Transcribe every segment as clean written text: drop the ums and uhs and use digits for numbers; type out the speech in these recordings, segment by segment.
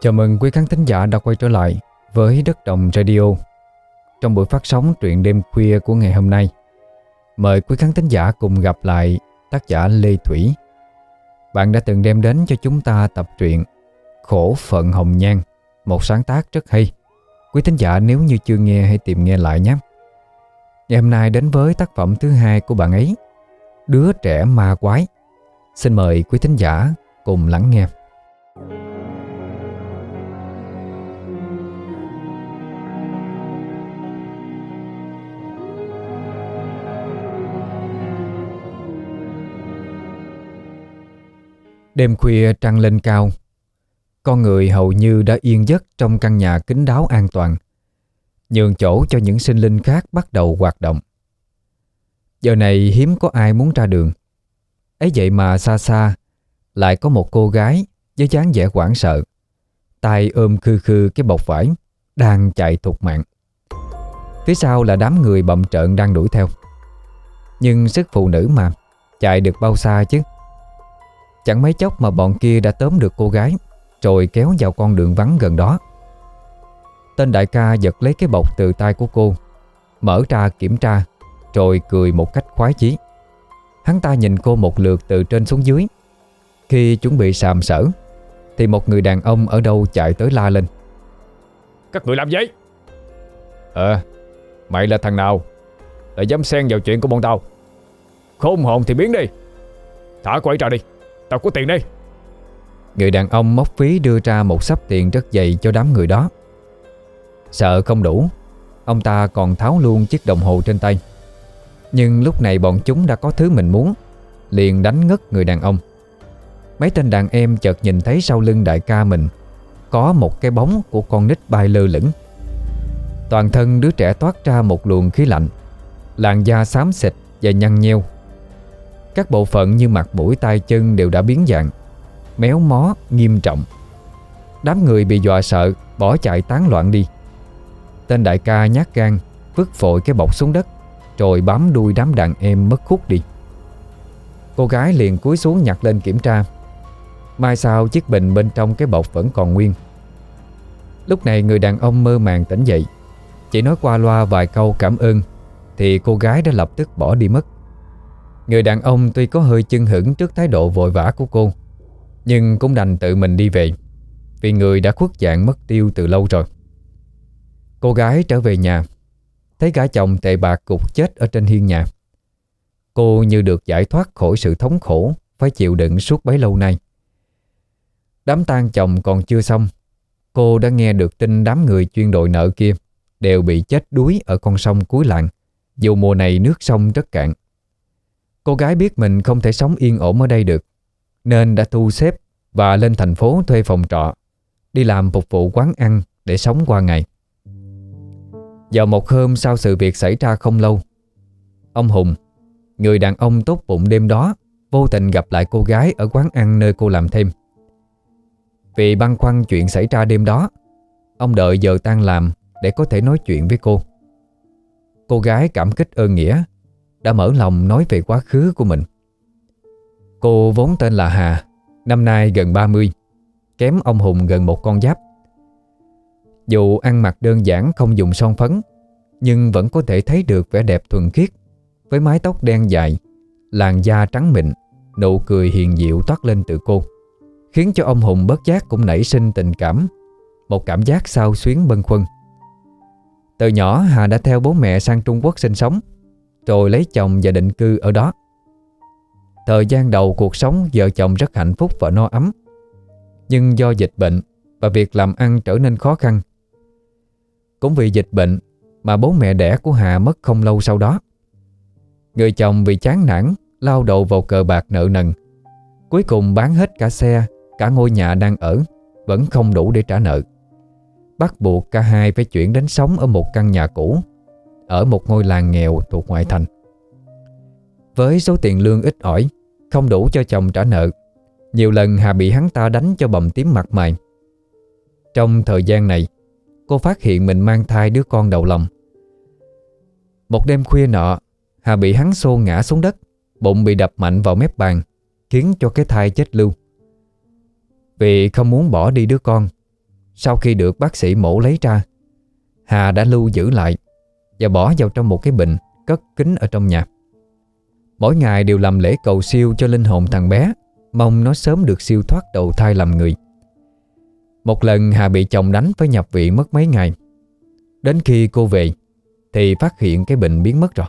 Chào mừng quý khán thính giả đã quay trở lại với Đất Đồng Radio trong buổi phát sóng truyện đêm khuya của ngày hôm nay. Mời quý khán thính giả cùng gặp lại tác giả Lê Thủy. Bạn đã từng đem đến cho chúng ta tập truyện Khổ Phận Hồng Nhan, một sáng tác rất hay. Quý thính giả nếu như chưa nghe hãy tìm nghe lại nhé. Ngày hôm nay đến với tác phẩm thứ hai của bạn ấy, Đứa Trẻ Ma Quái. Xin mời quý thính giả cùng lắng nghe. Đêm khuya trăng lên cao, con người hầu như đã yên giấc trong căn nhà kín đáo an toàn, nhường chỗ cho những sinh linh khác bắt đầu hoạt động. Giờ này hiếm có ai muốn ra đường. Ấy vậy mà xa xa lại có một cô gái với dáng vẻ hoảng sợ, tay ôm khư khư cái bọc vải, đang chạy thục mạng. Phía sau là đám người bậm trợn đang đuổi theo. Nhưng sức phụ nữ mà, chạy được bao xa chứ. Chẳng mấy chốc mà bọn kia đã tóm được cô gái, rồi kéo vào con đường vắng gần đó. Tên đại ca giật lấy cái bọc từ tay của cô, mở ra kiểm tra, rồi cười một cách khoái chí. Hắn ta nhìn cô một lượt từ trên xuống dưới. Khi chuẩn bị sàm sỡ thì một người đàn ông ở đâu chạy tới la lên: "Các người làm gì?" Mày là thằng nào lại dám xen vào chuyện của bọn tao? Khôn hồn thì biến đi, thả cô ấy ra đi, tao có tiền đây. Người đàn ông móc ví đưa ra một xấp tiền rất dày cho đám người đó. Sợ không đủ, ông ta còn tháo luôn chiếc đồng hồ trên tay. Nhưng lúc này bọn chúng đã có thứ mình muốn, liền đánh ngất người đàn ông. Mấy tên đàn em chợt nhìn thấy sau lưng đại ca mình có một cái bóng của con nít bay lơ lửng. Toàn thân đứa trẻ toát ra một luồng khí lạnh, làn da xám xịt và nhăn nheo. Các bộ phận như mặt mũi tay chân đều đã biến dạng, méo mó nghiêm trọng. Đám người bị dọa sợ bỏ chạy tán loạn đi. Tên đại ca nhát gan vứt vội cái bọc xuống đất, rồi bám đuôi đám đàn em mất hút đi. Cô gái liền cúi xuống nhặt lên kiểm tra. Mai sau chiếc bình bên trong cái bọc vẫn còn nguyên. Lúc này người đàn ông mơ màng tỉnh dậy, chỉ nói qua loa vài câu cảm ơn thì cô gái đã lập tức bỏ đi mất. Người đàn ông tuy có hơi chưng hửng trước thái độ vội vã của cô, nhưng cũng đành tự mình đi về, vì người đã khuất dạng mất tiêu từ lâu rồi. Cô gái trở về nhà, thấy gã chồng tệ bạc gục chết ở trên hiên nhà. Cô như được giải thoát khỏi sự thống khổ phải chịu đựng suốt bấy lâu nay. Đám tang chồng còn chưa xong, cô đã nghe được tin đám người chuyên đội nợ kia đều bị chết đuối ở con sông cuối làng, dù mùa này nước sông rất cạn. Cô gái biết mình không thể sống yên ổn ở đây được, nên đã thu xếp và lên thành phố thuê phòng trọ, đi làm phục vụ quán ăn để sống qua ngày. Vào một hôm sau sự việc xảy ra không lâu, ông Hùng, người đàn ông tốt bụng đêm đó, vô tình gặp lại cô gái ở quán ăn nơi cô làm thêm. Vì băn khoăn chuyện xảy ra đêm đó, ông đợi giờ tan làm để có thể nói chuyện với cô. Cô gái cảm kích ơn nghĩa, đã mở lòng nói về quá khứ của mình. Cô vốn tên là Hà, năm nay gần 30, kém ông Hùng gần một con giáp. Dù ăn mặc đơn giản không dùng son phấn, nhưng vẫn có thể thấy được vẻ đẹp thuần khiết, với mái tóc đen dài, làn da trắng mịn, nụ cười hiền diệu toát lên từ cô, khiến cho ông Hùng bất giác cũng nảy sinh tình cảm, một cảm giác xao xuyến bâng khuâng. Từ nhỏ Hà đã theo bố mẹ sang Trung Quốc sinh sống, rồi lấy chồng và định cư ở đó. Thời gian đầu cuộc sống vợ chồng rất hạnh phúc và no ấm. Nhưng do dịch bệnh và việc làm ăn trở nên khó khăn. Cũng vì dịch bệnh mà bố mẹ đẻ của Hà mất không lâu sau đó. Người chồng vì chán nản lao đầu vào cờ bạc nợ nần, cuối cùng bán hết cả xe, cả ngôi nhà đang ở, vẫn không đủ để trả nợ. Bắt buộc cả hai phải chuyển đến sống ở một căn nhà cũ, ở một ngôi làng nghèo thuộc ngoại thành. Với số tiền lương ít ỏi, không đủ cho chồng trả nợ, nhiều lần Hà bị hắn ta đánh cho bầm tím mặt mày. Trong thời gian này, cô phát hiện mình mang thai đứa con đầu lòng. Một đêm khuya nọ, Hà bị hắn xô ngã xuống đất, bụng bị đập mạnh vào mép bàn, khiến cho cái thai chết lưu. Vì không muốn bỏ đi đứa con, sau khi được bác sĩ mổ lấy ra, Hà đã lưu giữ lại và bỏ vào trong một cái bình cất kín ở trong nhà. Mỗi ngày đều làm lễ cầu siêu cho linh hồn thằng bé, mong nó sớm được siêu thoát đầu thai làm người. Một lần Hà bị chồng đánh phải nhập viện mất mấy ngày. Đến khi cô về thì phát hiện cái bình biến mất rồi.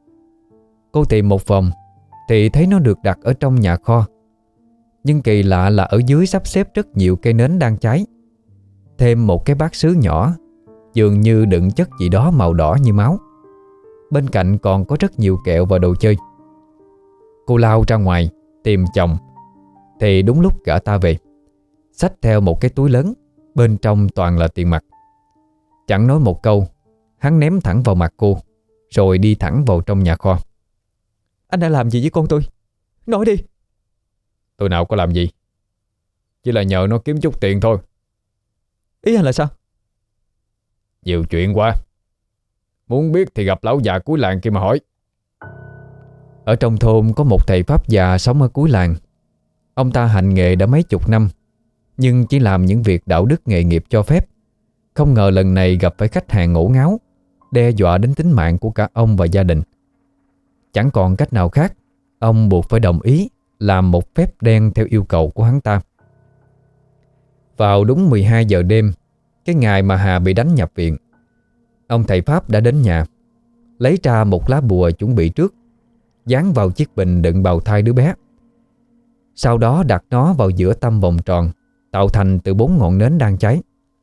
Cô tìm một vòng thì thấy nó được đặt ở trong nhà kho. Nhưng kỳ lạ là ở dưới sắp xếp rất nhiều cây nến đang cháy, thêm một cái bát sứ nhỏ dường như đựng chất gì đó màu đỏ như máu. Bên cạnh còn có rất nhiều kẹo và đồ chơi. Cô lao ra ngoài tìm chồng thì đúng lúc gã ta về, xách theo một cái túi lớn, bên trong toàn là tiền mặt. Chẳng nói một câu, hắn ném thẳng vào mặt cô, rồi đi thẳng vào trong nhà kho. Anh đã làm gì với con tôi? Nói đi. Tôi nào có làm gì, chỉ là nhờ nó kiếm chút tiền thôi. Ý anh là sao? Nhiều chuyện quá, muốn biết thì gặp lão già cuối làng kia mà hỏi. Ở trong thôn có một thầy pháp già sống ở cuối làng. Ông ta hành nghề đã mấy chục năm, nhưng chỉ làm những việc đạo đức nghề nghiệp cho phép. Không ngờ lần này gặp phải khách hàng ngổ ngáo, đe dọa đến tính mạng của cả ông và gia đình. Chẳng còn cách nào khác, ông buộc phải đồng ý làm một phép đen theo yêu cầu của hắn ta. Vào đúng 12 giờ đêm, cái ngày mà Hà bị đánh nhập viện, ông thầy pháp đã đến nhà, lấy ra một lá bùa chuẩn bị trước, dán vào chiếc bình đựng bào thai đứa bé. Sau đó đặt nó vào giữa tâm vòng tròn, tạo thành từ 4 ngọn nến đang cháy.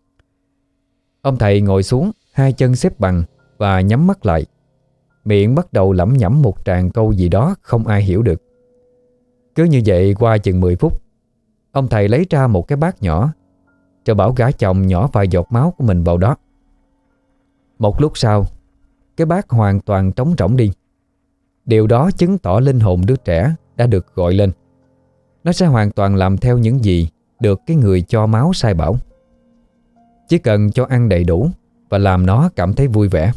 Ông thầy ngồi xuống, hai chân xếp bằng và nhắm mắt lại, miệng bắt đầu lẩm nhẩm một tràng câu gì đó không ai hiểu được. Cứ như vậy qua chừng 10 phút, ông thầy lấy ra một cái bát nhỏ, rồi bảo gã chồng nhỏ vài giọt máu của mình vào đó. Một lúc sau, cái bát hoàn toàn trống rỗng đi. Điều đó chứng tỏ linh hồn đứa trẻ đã được gọi lên. Nó sẽ hoàn toàn làm theo những gì được cái người cho máu sai bảo. Chỉ cần cho ăn đầy đủ và làm nó cảm thấy vui vẻ.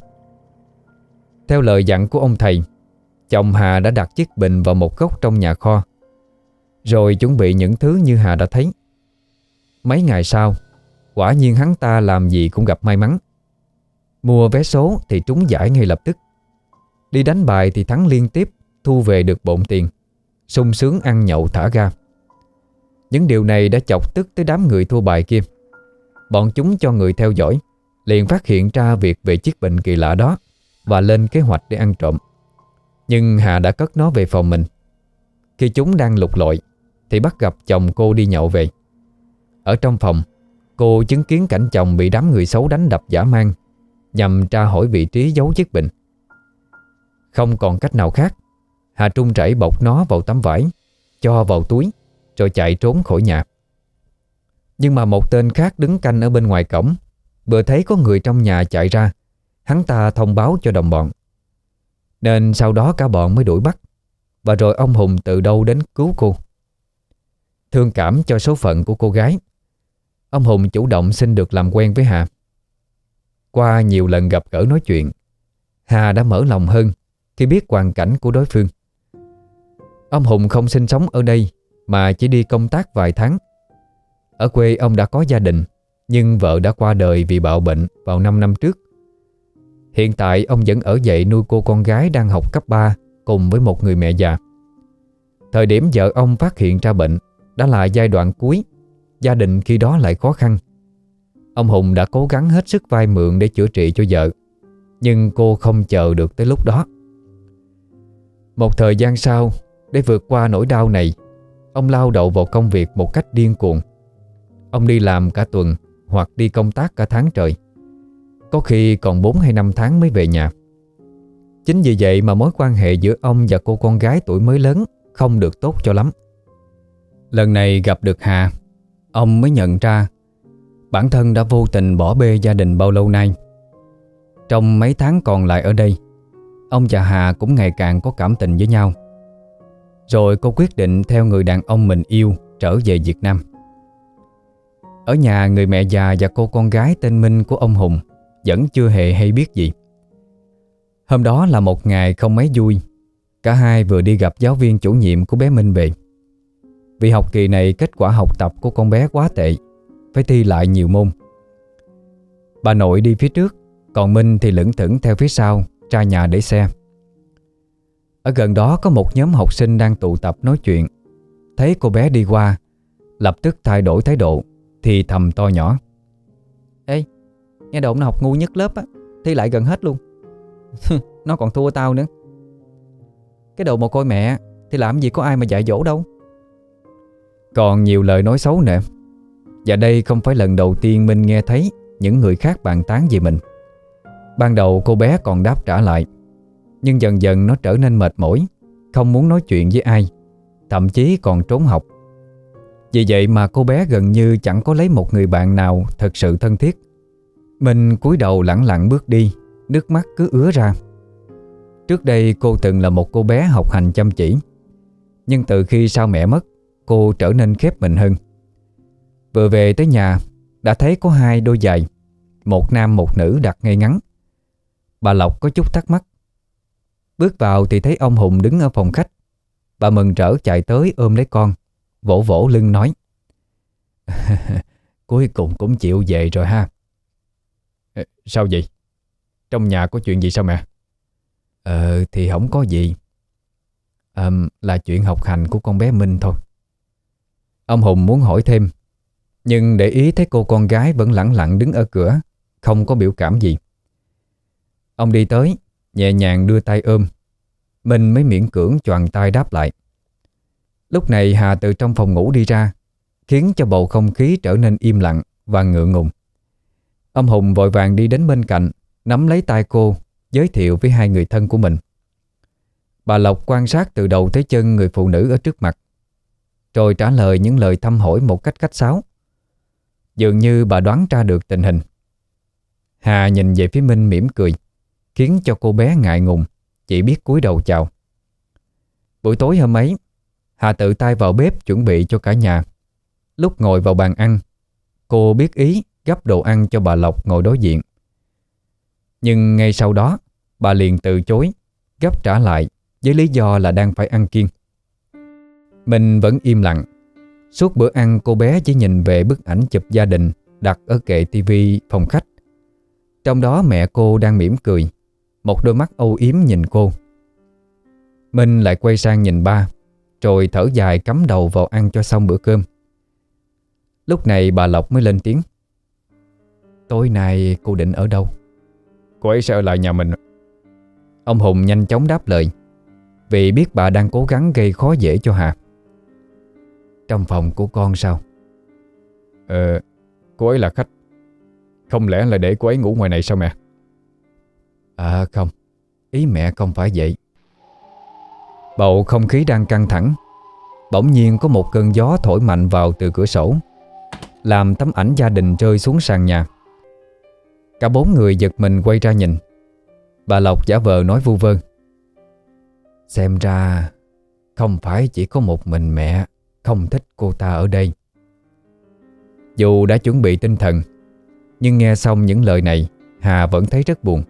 Theo lời dặn của ông thầy, chồng Hà đã đặt chiếc bình vào một góc trong nhà kho, rồi chuẩn bị những thứ như Hà đã thấy. Mấy ngày sau, quả nhiên hắn ta làm gì cũng gặp may mắn. Mua vé số thì trúng giải ngay lập tức. Đi đánh bài thì thắng liên tiếp, thu về được bộn tiền, sung sướng ăn nhậu thả ga. Những điều này đã chọc tức tới đám người thua bài kia. Bọn chúng cho người theo dõi, liền phát hiện ra việc về chiếc bình kỳ lạ đó và lên kế hoạch để ăn trộm. Nhưng Hà đã cất nó về phòng mình. Khi chúng đang lục lọi thì bắt gặp chồng cô đi nhậu về. Ở trong phòng, cô chứng kiến cảnh chồng bị đám người xấu đánh đập dã man nhằm tra hỏi vị trí giấu chiếc bình. Không còn cách nào khác, Hà trung chảy bọc nó vào tấm vải, cho vào túi, rồi chạy trốn khỏi nhà. Nhưng mà một tên khác đứng canh ở bên ngoài cổng, vừa thấy có người trong nhà chạy ra, hắn ta thông báo cho đồng bọn. Nên sau đó cả bọn mới đuổi bắt, và rồi ông Hùng từ đâu đến cứu cô. Thương cảm cho số phận của cô gái, ông Hùng chủ động xin được làm quen với Hà. Qua nhiều lần gặp gỡ nói chuyện, Hà đã mở lòng hơn khi biết hoàn cảnh của đối phương. Ông Hùng không sinh sống ở đây mà chỉ đi công tác vài tháng. Ở quê ông đã có gia đình, nhưng vợ đã qua đời vì bạo bệnh vào 5 năm trước. Hiện tại ông vẫn ở dậy nuôi cô con gái đang học cấp 3 cùng với một người mẹ già. Thời điểm vợ ông phát hiện ra bệnh đã là giai đoạn cuối, gia đình khi đó lại khó khăn. Ông Hùng đã cố gắng hết sức vay mượn để chữa trị cho vợ, nhưng cô không chờ được tới lúc đó. Một thời gian sau, để vượt qua nỗi đau này, ông lao đầu vào công việc một cách điên cuồng. Ông đi làm cả tuần hoặc đi công tác cả tháng trời, có khi còn 4 hay 5 tháng mới về nhà. Chính vì vậy mà mối quan hệ giữa ông và cô con gái tuổi mới lớn không được tốt cho lắm. Lần này gặp được Hà, ông mới nhận ra bản thân đã vô tình bỏ bê gia đình bao lâu nay. Trong mấy tháng còn lại ở đây, ông và Hà cũng ngày càng có cảm tình với nhau. Rồi cô quyết định theo người đàn ông mình yêu trở về Việt Nam. Ở nhà, người mẹ già và cô con gái tên Minh của ông Hùng vẫn chưa hề hay biết gì. Hôm đó là một ngày không mấy vui. Cả hai vừa đi gặp giáo viên chủ nhiệm của bé Minh về. Vì học kỳ này kết quả học tập của con bé quá tệ, phải thi lại nhiều môn, Bà nội đi phía trước, còn Minh thì lững thững theo phía sau ra nhà để xe. Ở gần đó có một nhóm học sinh đang tụ tập nói chuyện. Thấy cô bé đi qua, lập tức thay đổi thái độ, thì thầm to nhỏ: Ê, nghe đồn nó học ngu nhất lớp á, thi lại gần hết luôn. Nó còn thua tao nữa. Cái đồ mồ côi mẹ thì làm gì có ai mà dạy dỗ đâu. Còn nhiều lời nói xấu nữa. Và đây không phải lần đầu tiên Minh nghe thấy những người khác bàn tán về mình. Ban đầu cô bé còn đáp trả lại, nhưng dần dần nó trở nên mệt mỏi, không muốn nói chuyện với ai, thậm chí còn trốn học. Vì vậy mà cô bé gần như chẳng có lấy một người bạn nào thật sự thân thiết. Minh cúi đầu lẳng lặng bước đi, nước mắt cứ ứa ra. Trước đây cô từng là một cô bé học hành chăm chỉ, nhưng từ khi sau mẹ mất, cô trở nên khép mình hơn. Vừa về tới nhà đã thấy có hai đôi giày, một nam một nữ đặt ngay ngắn. Bà Lộc có chút thắc mắc. Bước vào thì thấy ông Hùng đứng ở phòng khách. Bà mừng rỡ chạy tới ôm lấy con, vỗ vỗ lưng nói: Cuối cùng cũng chịu về rồi ha. Sao vậy? Trong nhà có chuyện gì sao mẹ? Thì không có gì. Là chuyện học hành của con bé Minh thôi. Ông Hùng muốn hỏi thêm, nhưng để ý thấy cô con gái vẫn lẳng lặng đứng ở cửa, không có biểu cảm gì. Ông đi tới, nhẹ nhàng đưa tay ôm. Minh mới miễn cưỡng choàng tay đáp lại. Lúc này Hà từ trong phòng ngủ đi ra, khiến cho bầu không khí trở nên im lặng và ngượng ngùng. Ông Hùng vội vàng đi đến bên cạnh, nắm lấy tay cô, giới thiệu với hai người thân của mình. Bà Lộc quan sát từ đầu tới chân người phụ nữ ở trước mặt, rồi trả lời những lời thăm hỏi một cách khách sáo. Dường như bà đoán ra được tình hình. Hà nhìn về phía Minh mỉm cười, khiến cho cô bé ngại ngùng, chỉ biết cúi đầu chào. Buổi tối hôm ấy, Hà tự tay vào bếp chuẩn bị cho cả nhà. Lúc ngồi vào bàn ăn, cô biết ý gắp đồ ăn cho bà Lộc ngồi đối diện. Nhưng ngay sau đó, bà liền từ chối, gắp trả lại với lý do là đang phải ăn kiêng. Mình vẫn im lặng. Suốt bữa ăn cô bé chỉ nhìn về bức ảnh chụp gia đình đặt ở kệ tivi phòng khách. Trong đó mẹ cô đang mỉm cười, một đôi mắt âu yếm nhìn cô. Minh lại quay sang nhìn ba, rồi thở dài cắm đầu vào ăn cho xong bữa cơm. Lúc này bà Lộc mới lên tiếng: Tối nay cô định ở đâu? Cô ấy sẽ ở lại nhà mình. Ông Hùng nhanh chóng đáp lời, vì biết bà đang cố gắng gây khó dễ cho Hà. Trong phòng của con sao? Cô ấy là khách. Không lẽ là để cô ấy ngủ ngoài này sao mẹ? Không, ý mẹ không phải vậy. Bầu không khí đang căng thẳng. Bỗng nhiên có một cơn gió thổi mạnh vào từ cửa sổ, làm tấm ảnh gia đình rơi xuống sàn nhà. Cả bốn người giật mình quay ra nhìn. Bà Lộc giả vờ nói vu vơ: Xem ra không phải chỉ có một mình mẹ không thích cô ta ở đây. Dù đã chuẩn bị tinh thần, nhưng nghe xong những lời này, Hà vẫn thấy rất buồn.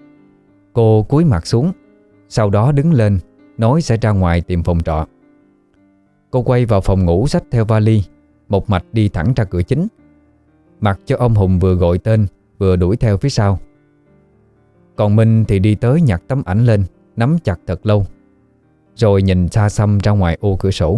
Cô cúi mặt xuống, sau đó đứng lên nói sẽ ra ngoài tìm phòng trọ. Cô quay vào phòng ngủ xách theo vali, một mạch đi thẳng ra cửa chính, mặc cho ông Hùng vừa gọi tên vừa đuổi theo phía sau. Còn Minh thì đi tới nhặt tấm ảnh lên, nắm chặt thật lâu, rồi nhìn xa xăm ra ngoài ô cửa sổ.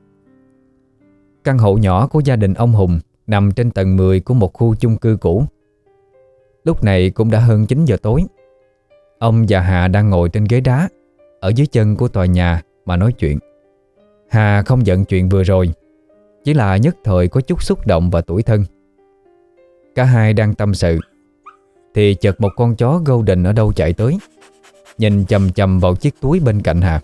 Căn hộ nhỏ của gia đình ông Hùng nằm trên tầng 10 của một khu chung cư cũ. Lúc này cũng đã hơn 9 giờ tối. Ông và Hà đang ngồi trên ghế đá ở dưới chân của tòa nhà mà nói chuyện. Hà không giận chuyện vừa rồi, chỉ là nhất thời có chút xúc động và tủi thân. Cả hai đang tâm sự thì chợt một con chó Golden ở đâu chạy tới, nhìn chằm chằm vào chiếc túi bên cạnh Hà.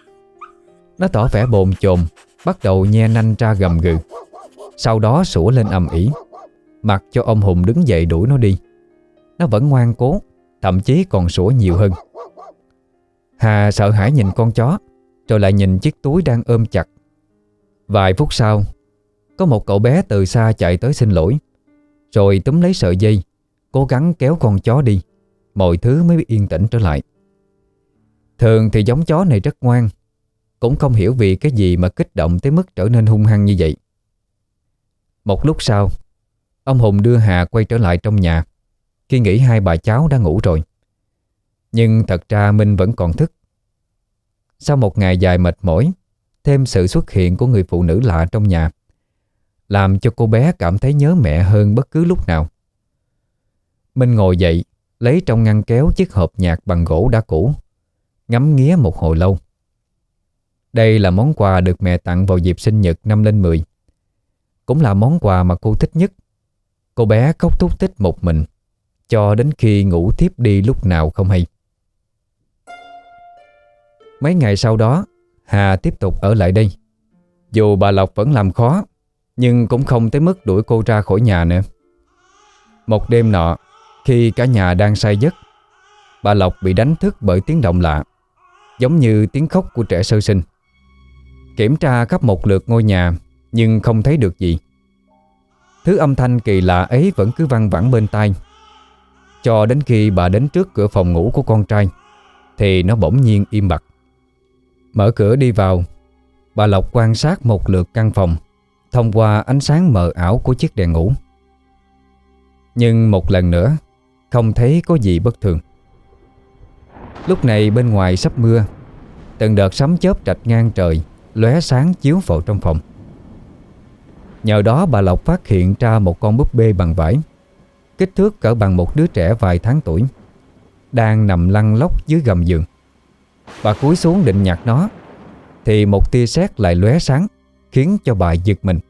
Nó tỏ vẻ bồn chồn, bắt đầu nhe nanh ra gầm gừ, sau đó sủa lên ầm ĩ, mặc cho ông Hùng đứng dậy đuổi nó đi. Nó vẫn ngoan cố, thậm chí còn sủa nhiều hơn. Hà sợ hãi nhìn con chó, rồi lại nhìn chiếc túi đang ôm chặt. Vài phút sau, có một cậu bé từ xa chạy tới xin lỗi, rồi túm lấy sợi dây, cố gắng kéo con chó đi. Mọi thứ mới yên tĩnh trở lại. Thường thì giống chó này rất ngoan, cũng không hiểu vì cái gì mà kích động tới mức trở nên hung hăng như vậy. Một lúc sau, ông Hùng đưa Hà quay trở lại trong nhà. khi nghĩ hai bà cháu đã ngủ rồi. Nhưng thật ra Minh vẫn còn thức. Sau một ngày dài mệt mỏi, thêm sự xuất hiện của người phụ nữ lạ trong nhà làm cho cô bé cảm thấy nhớ mẹ hơn bất cứ lúc nào. Minh ngồi dậy, lấy trong ngăn kéo chiếc hộp nhạc bằng gỗ đã cũ, ngắm nghía một hồi lâu. Đây là món quà được mẹ tặng vào dịp sinh nhật năm lên 10. Cũng là món quà mà cô thích nhất. Cô bé khóc thút thít một mình cho đến khi ngủ thiếp đi lúc nào không hay. Mấy ngày sau đó, Hà tiếp tục ở lại đây. Dù bà Lộc vẫn làm khó, nhưng cũng không tới mức đuổi cô ra khỏi nhà nữa. Một đêm nọ, khi cả nhà đang say giấc, bà Lộc bị đánh thức bởi tiếng động lạ, giống như tiếng khóc của trẻ sơ sinh. Kiểm tra khắp một lượt ngôi nhà nhưng không thấy được gì. Thứ âm thanh kỳ lạ ấy vẫn cứ văng vẳng bên tai, cho đến khi bà đến trước cửa phòng ngủ của con trai thì nó bỗng nhiên im bặt. Mở cửa đi vào, bà Lộc quan sát một lượt căn phòng thông qua ánh sáng mờ ảo của chiếc đèn ngủ. Nhưng một lần nữa không thấy có gì bất thường. Lúc này bên ngoài sắp mưa, từng đợt sấm chớp rạch ngang trời lóe sáng chiếu vào trong phòng. Nhờ đó bà Lộc phát hiện ra một con búp bê bằng vải, kích thước cỡ bằng một đứa trẻ vài tháng tuổi, đang nằm lăn lóc dưới gầm giường. Bà cúi xuống định nhặt nó thì một tia sét lại lóe sáng, khiến cho bà giật mình.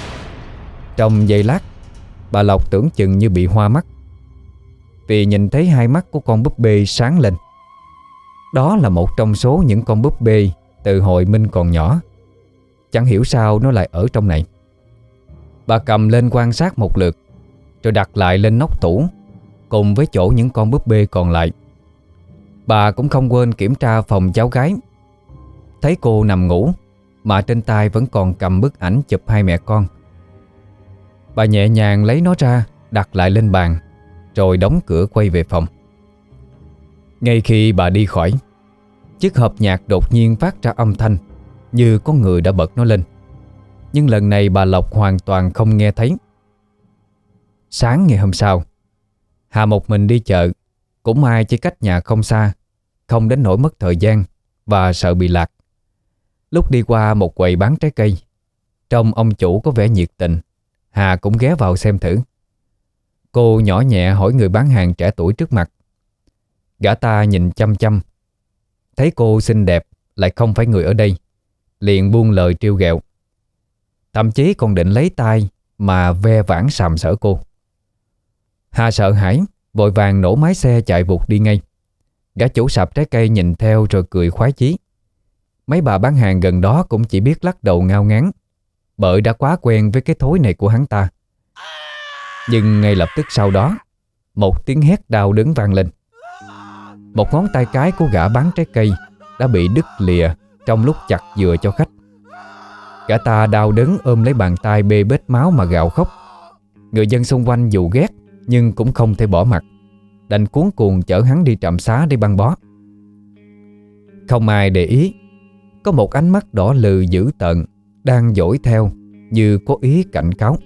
Trong giây lát, bà Lộc tưởng chừng như bị hoa mắt, vì nhìn thấy hai mắt của con búp bê sáng lên. Đó là một trong số những con búp bê từ hồi Minh còn nhỏ. Chẳng hiểu sao nó lại ở trong này. Bà cầm lên quan sát một lượt, rồi đặt lại lên nóc tủ cùng với chỗ những con búp bê còn lại. Bà cũng không quên kiểm tra phòng cháu gái. Thấy cô nằm ngủ mà trên tay vẫn còn cầm bức ảnh chụp hai mẹ con. Bà nhẹ nhàng lấy nó ra, đặt lại lên bàn, rồi đóng cửa quay về phòng. Ngay khi bà đi khỏi, chiếc hộp nhạc đột nhiên phát ra âm thanh như có người đã bật nó lên. Nhưng lần này bà Lộc hoàn toàn không nghe thấy. Sáng ngày hôm sau, Hà một mình đi chợ, cũng may chỉ cách nhà không xa, không đến nỗi mất thời gian và sợ bị lạc. Lúc đi qua một quầy bán trái cây, trông ông chủ có vẻ nhiệt tình, Hà cũng ghé vào xem thử. Cô nhỏ nhẹ hỏi người bán hàng trẻ tuổi trước mặt. Gã ta nhìn chăm chăm, thấy cô xinh đẹp lại không phải người ở đây, liền buông lời trêu ghẹo. Thậm chí còn định lấy tay mà ve vãn sàm sỡ cô. Hà sợ hãi, vội vàng nổ máy xe chạy vụt đi ngay. Gã chủ sạp trái cây nhìn theo rồi cười khoái chí. Mấy bà bán hàng gần đó cũng chỉ biết lắc đầu ngao ngán, bởi đã quá quen với cái thói này của hắn ta. Nhưng ngay lập tức sau đó, một tiếng hét đau đớn vang lên. Một ngón tay cái của gã bán trái cây đã bị đứt lìa trong lúc chặt dừa cho khách. Gã ta đau đớn ôm lấy bàn tay bê bết máu mà gào khóc. Người dân xung quanh dù ghét nhưng cũng không thể bỏ mặc, đành cuống cuồng chở hắn đi trạm xá để băng bó. Không ai để ý, có một ánh mắt đỏ lừ dữ tợn đang dõi theo như có ý cảnh cáo.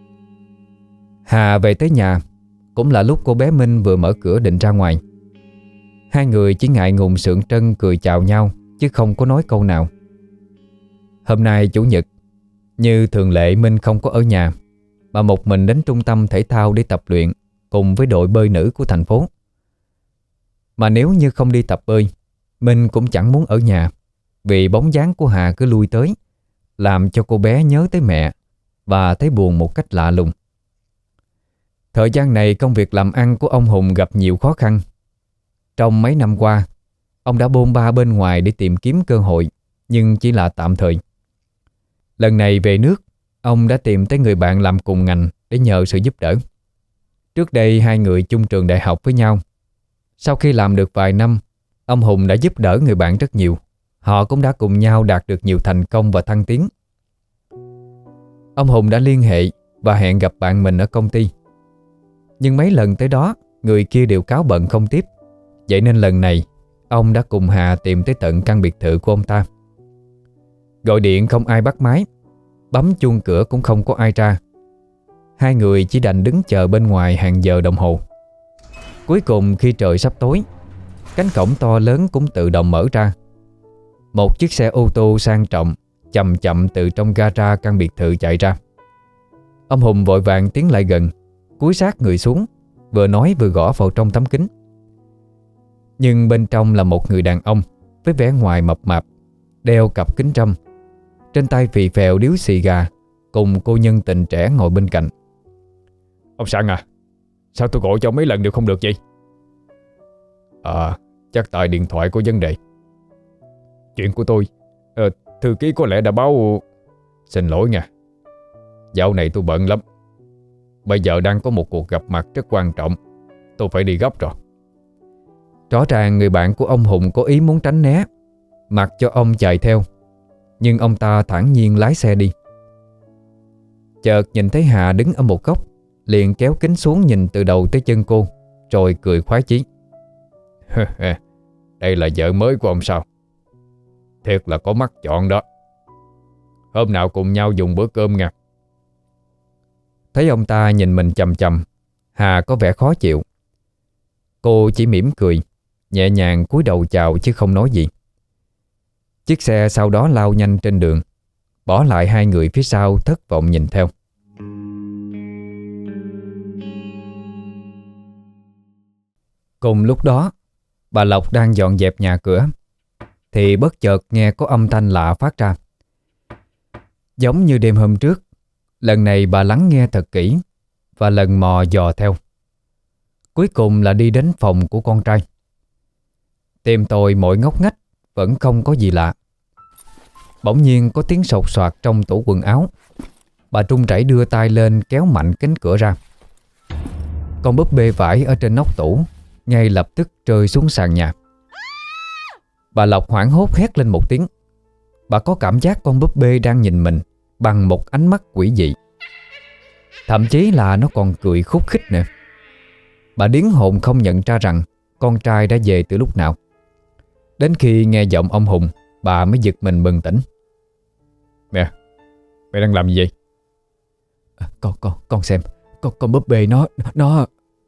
Hà về tới nhà cũng là lúc cô bé Minh vừa mở cửa định ra ngoài. Hai người chỉ ngại ngùng sượng trân cười chào nhau, chứ không có nói câu nào. Hôm nay chủ nhật, như thường lệ Minh không có ở nhà, mà một mình đến trung tâm thể thao để tập luyện cùng với đội bơi nữ của thành phố. Mà nếu như không đi tập bơi, Minh cũng chẳng muốn ở nhà, vì bóng dáng của Hà cứ lui tới, làm cho cô bé nhớ tới mẹ và thấy buồn một cách lạ lùng. Thời gian này công việc làm ăn của ông Hùng gặp nhiều khó khăn. Trong mấy năm qua, ông đã bôn ba bên ngoài để tìm kiếm cơ hội, nhưng chỉ là tạm thời. Lần này về nước, ông đã tìm tới người bạn làm cùng ngành để nhờ sự giúp đỡ. Trước đây hai người chung trường đại học với nhau. Sau khi làm được vài năm, ông Hùng đã giúp đỡ người bạn rất nhiều. Họ cũng đã cùng nhau đạt được nhiều thành công và thăng tiến. Ông Hùng đã liên hệ và hẹn gặp bạn mình ở công ty. Nhưng mấy lần tới đó, người kia đều cáo bận không tiếp. Vậy nên lần này, ông đã cùng Hà tìm tới tận căn biệt thự của ông ta. Gọi điện không ai bắt máy, bấm chuông cửa cũng không có ai ra. Hai người chỉ đành đứng chờ bên ngoài hàng giờ đồng hồ. Cuối cùng khi trời sắp tối, cánh cổng to lớn cũng tự động mở ra. Một chiếc xe ô tô sang trọng chậm chậm từ trong gara căn biệt thự chạy ra. Ông Hùng vội vàng tiến lại gần, cúi sát người xuống, vừa nói vừa gõ vào trong tấm kính. Nhưng bên trong là một người đàn ông với vẻ ngoài mập mạp, đeo cặp kính râm, trên tay phì phèo điếu xì gà, cùng cô nhân tình trẻ ngồi bên cạnh. Ông Sang à, sao tôi gọi cho mấy lần đều không được vậy? Chắc tại điện thoại có vấn đề. Chuyện của tôi, thư ký có lẽ đã báo. Xin lỗi nha, dạo này tôi bận lắm. Bây giờ đang có một cuộc gặp mặt rất quan trọng, tôi phải đi gấp rồi. Rõ ràng người bạn của ông Hùng có ý muốn tránh né, mặc cho ông chạy theo, nhưng ông ta thản nhiên lái xe đi. Chợt nhìn thấy Hà đứng ở một góc, liền kéo kính xuống nhìn từ đầu tới chân cô, rồi cười khoái chí. Đây là vợ mới của ông sao? Thiệt là có mắt chọn đó. Hôm nào cùng nhau dùng bữa cơm nha. Thấy ông ta nhìn mình chằm chằm, Hà có vẻ khó chịu. Cô chỉ mỉm cười, nhẹ nhàng cúi đầu chào chứ không nói gì. Chiếc xe sau đó lao nhanh trên đường, bỏ lại hai người phía sau thất vọng nhìn theo. Cùng lúc đó, bà Lộc đang dọn dẹp nhà cửa thì bất chợt nghe có âm thanh lạ phát ra. Giống như đêm hôm trước, lần này bà lắng nghe thật kỹ và lần mò dò theo. Cuối cùng là đi đến phòng của con trai. Tìm tòi mọi ngóc ngách vẫn không có gì lạ. Bỗng nhiên có tiếng sột soạt trong tủ quần áo. Bà run rẩy đưa tay lên kéo mạnh cánh cửa ra. Con búp bê vải ở trên nóc tủ ngay lập tức rơi xuống sàn nhà. Bà Lộc hoảng hốt hét lên một tiếng. Bà có cảm giác con búp bê đang nhìn mình bằng một ánh mắt quỷ dị. Thậm chí là nó còn cười khúc khích nữa. Bà điếng hồn không nhận ra rằng con trai đã về từ lúc nào. Đến khi nghe giọng ông Hùng, bà mới giật mình bừng tỉnh. Mẹ đang làm gì vậy? Con xem, con búp bê nó.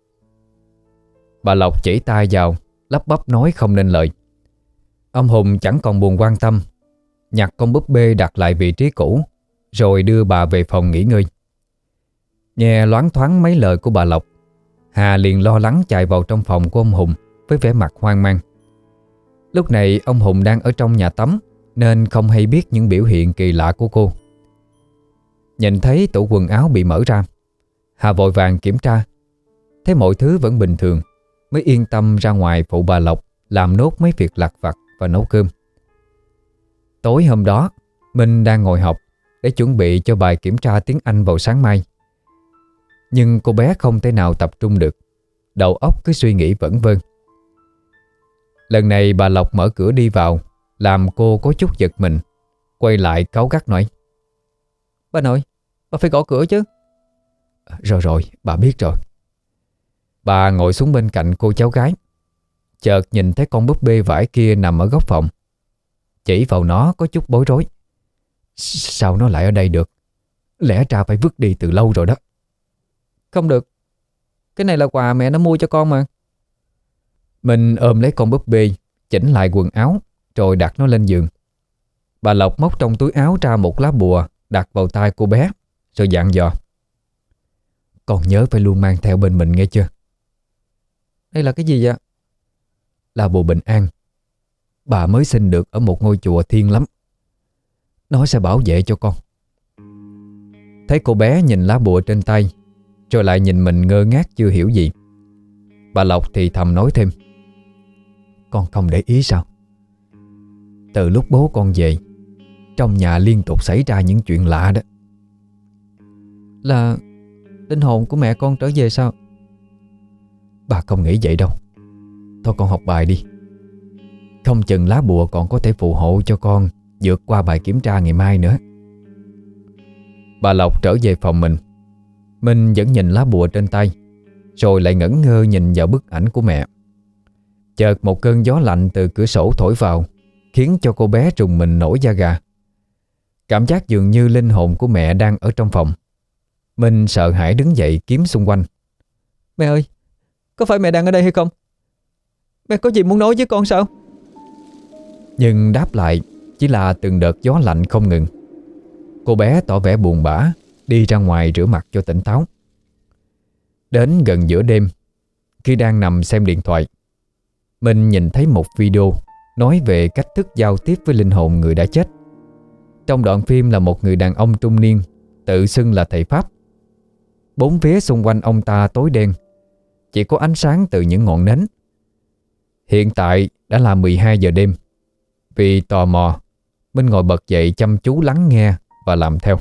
Bà Lộc chỉ tay vào, lắp bắp nói không nên lời. Ông Hùng chẳng còn buồn quan tâm, nhặt con búp bê đặt lại vị trí cũ, rồi đưa bà về phòng nghỉ ngơi. Nghe loáng thoáng mấy lời của bà Lộc, Hà liền lo lắng chạy vào trong phòng của ông Hùng với vẻ mặt hoang mang. Lúc này ông Hùng đang ở trong nhà tắm nên không hay biết những biểu hiện kỳ lạ của cô. Nhìn thấy tủ quần áo bị mở ra, Hà vội vàng kiểm tra, thấy mọi thứ vẫn bình thường, mới yên tâm ra ngoài phụ bà Lộc làm nốt mấy việc lặt vặt và nấu cơm. Tối hôm đó, Minh đang ngồi học để chuẩn bị cho bài kiểm tra tiếng Anh vào sáng mai. Nhưng cô bé không thể nào tập trung được, đầu óc cứ suy nghĩ vẩn vơ. Lần này bà Lộc mở cửa đi vào, làm cô có chút giật mình, quay lại cáu gắt nói: "Bà nội, bà phải gõ cửa chứ." Rồi, bà biết rồi." Bà ngồi xuống bên cạnh cô cháu gái, chợt nhìn thấy con búp bê vải kia nằm ở góc phòng. Chỉ vào nó có chút bối rối. Sao nó lại ở đây được? Lẽ ra phải vứt đi từ lâu rồi đó. Không được, cái này là quà mẹ nó mua cho con mà. Mình ôm lấy con búp bê, chỉnh lại quần áo, rồi đặt nó lên giường. Bà Lộc móc trong túi áo ra một lá bùa, đặt vào tay cô bé, rồi dặn dò: "Con nhớ phải luôn mang theo bên mình nghe chưa?" "Đây là cái gì vậy?" "Là bùa bình an. Bà mới xin được ở một ngôi chùa thiêng lắm. Nó sẽ bảo vệ cho con." Thấy cô bé nhìn lá bùa trên tay, rồi lại nhìn mình ngơ ngác chưa hiểu gì, bà Lộc thì thầm nói thêm: "Con không để ý sao? Từ lúc bố con về, trong nhà liên tục xảy ra những chuyện lạ đó." "Là linh hồn của mẹ con trở về sao?" "Bà không nghĩ vậy đâu. Thôi con học bài đi. Không chừng lá bùa còn có thể phù hộ cho con vượt qua bài kiểm tra ngày mai nữa." Bà Lộc trở về phòng mình. Minh vẫn nhìn lá bùa trên tay, rồi lại ngẩn ngơ nhìn vào bức ảnh của mẹ. Chợt một cơn gió lạnh từ cửa sổ thổi vào, khiến cho cô bé rùng mình nổi da gà. Cảm giác dường như linh hồn của mẹ đang ở trong phòng. Minh sợ hãi đứng dậy kiếm xung quanh. "Mẹ ơi, có phải mẹ đang ở đây hay không? Mẹ có gì muốn nói với con sao? Nhưng đáp lại chỉ là từng đợt gió lạnh không ngừng. Cô bé tỏ vẻ buồn bã, đi ra ngoài rửa mặt cho tỉnh táo. Đến gần giữa đêm, khi đang nằm xem điện thoại, mình nhìn thấy một video nói về cách thức giao tiếp với linh hồn người đã chết. Trong đoạn phim là một người đàn ông trung niên tự xưng là thầy Pháp. Bốn phía xung quanh ông ta tối đen, chỉ có ánh sáng từ những ngọn nến. Hiện tại đã là 12 giờ đêm. Vì tò mò, Minh ngồi bật dậy chăm chú lắng nghe và làm theo.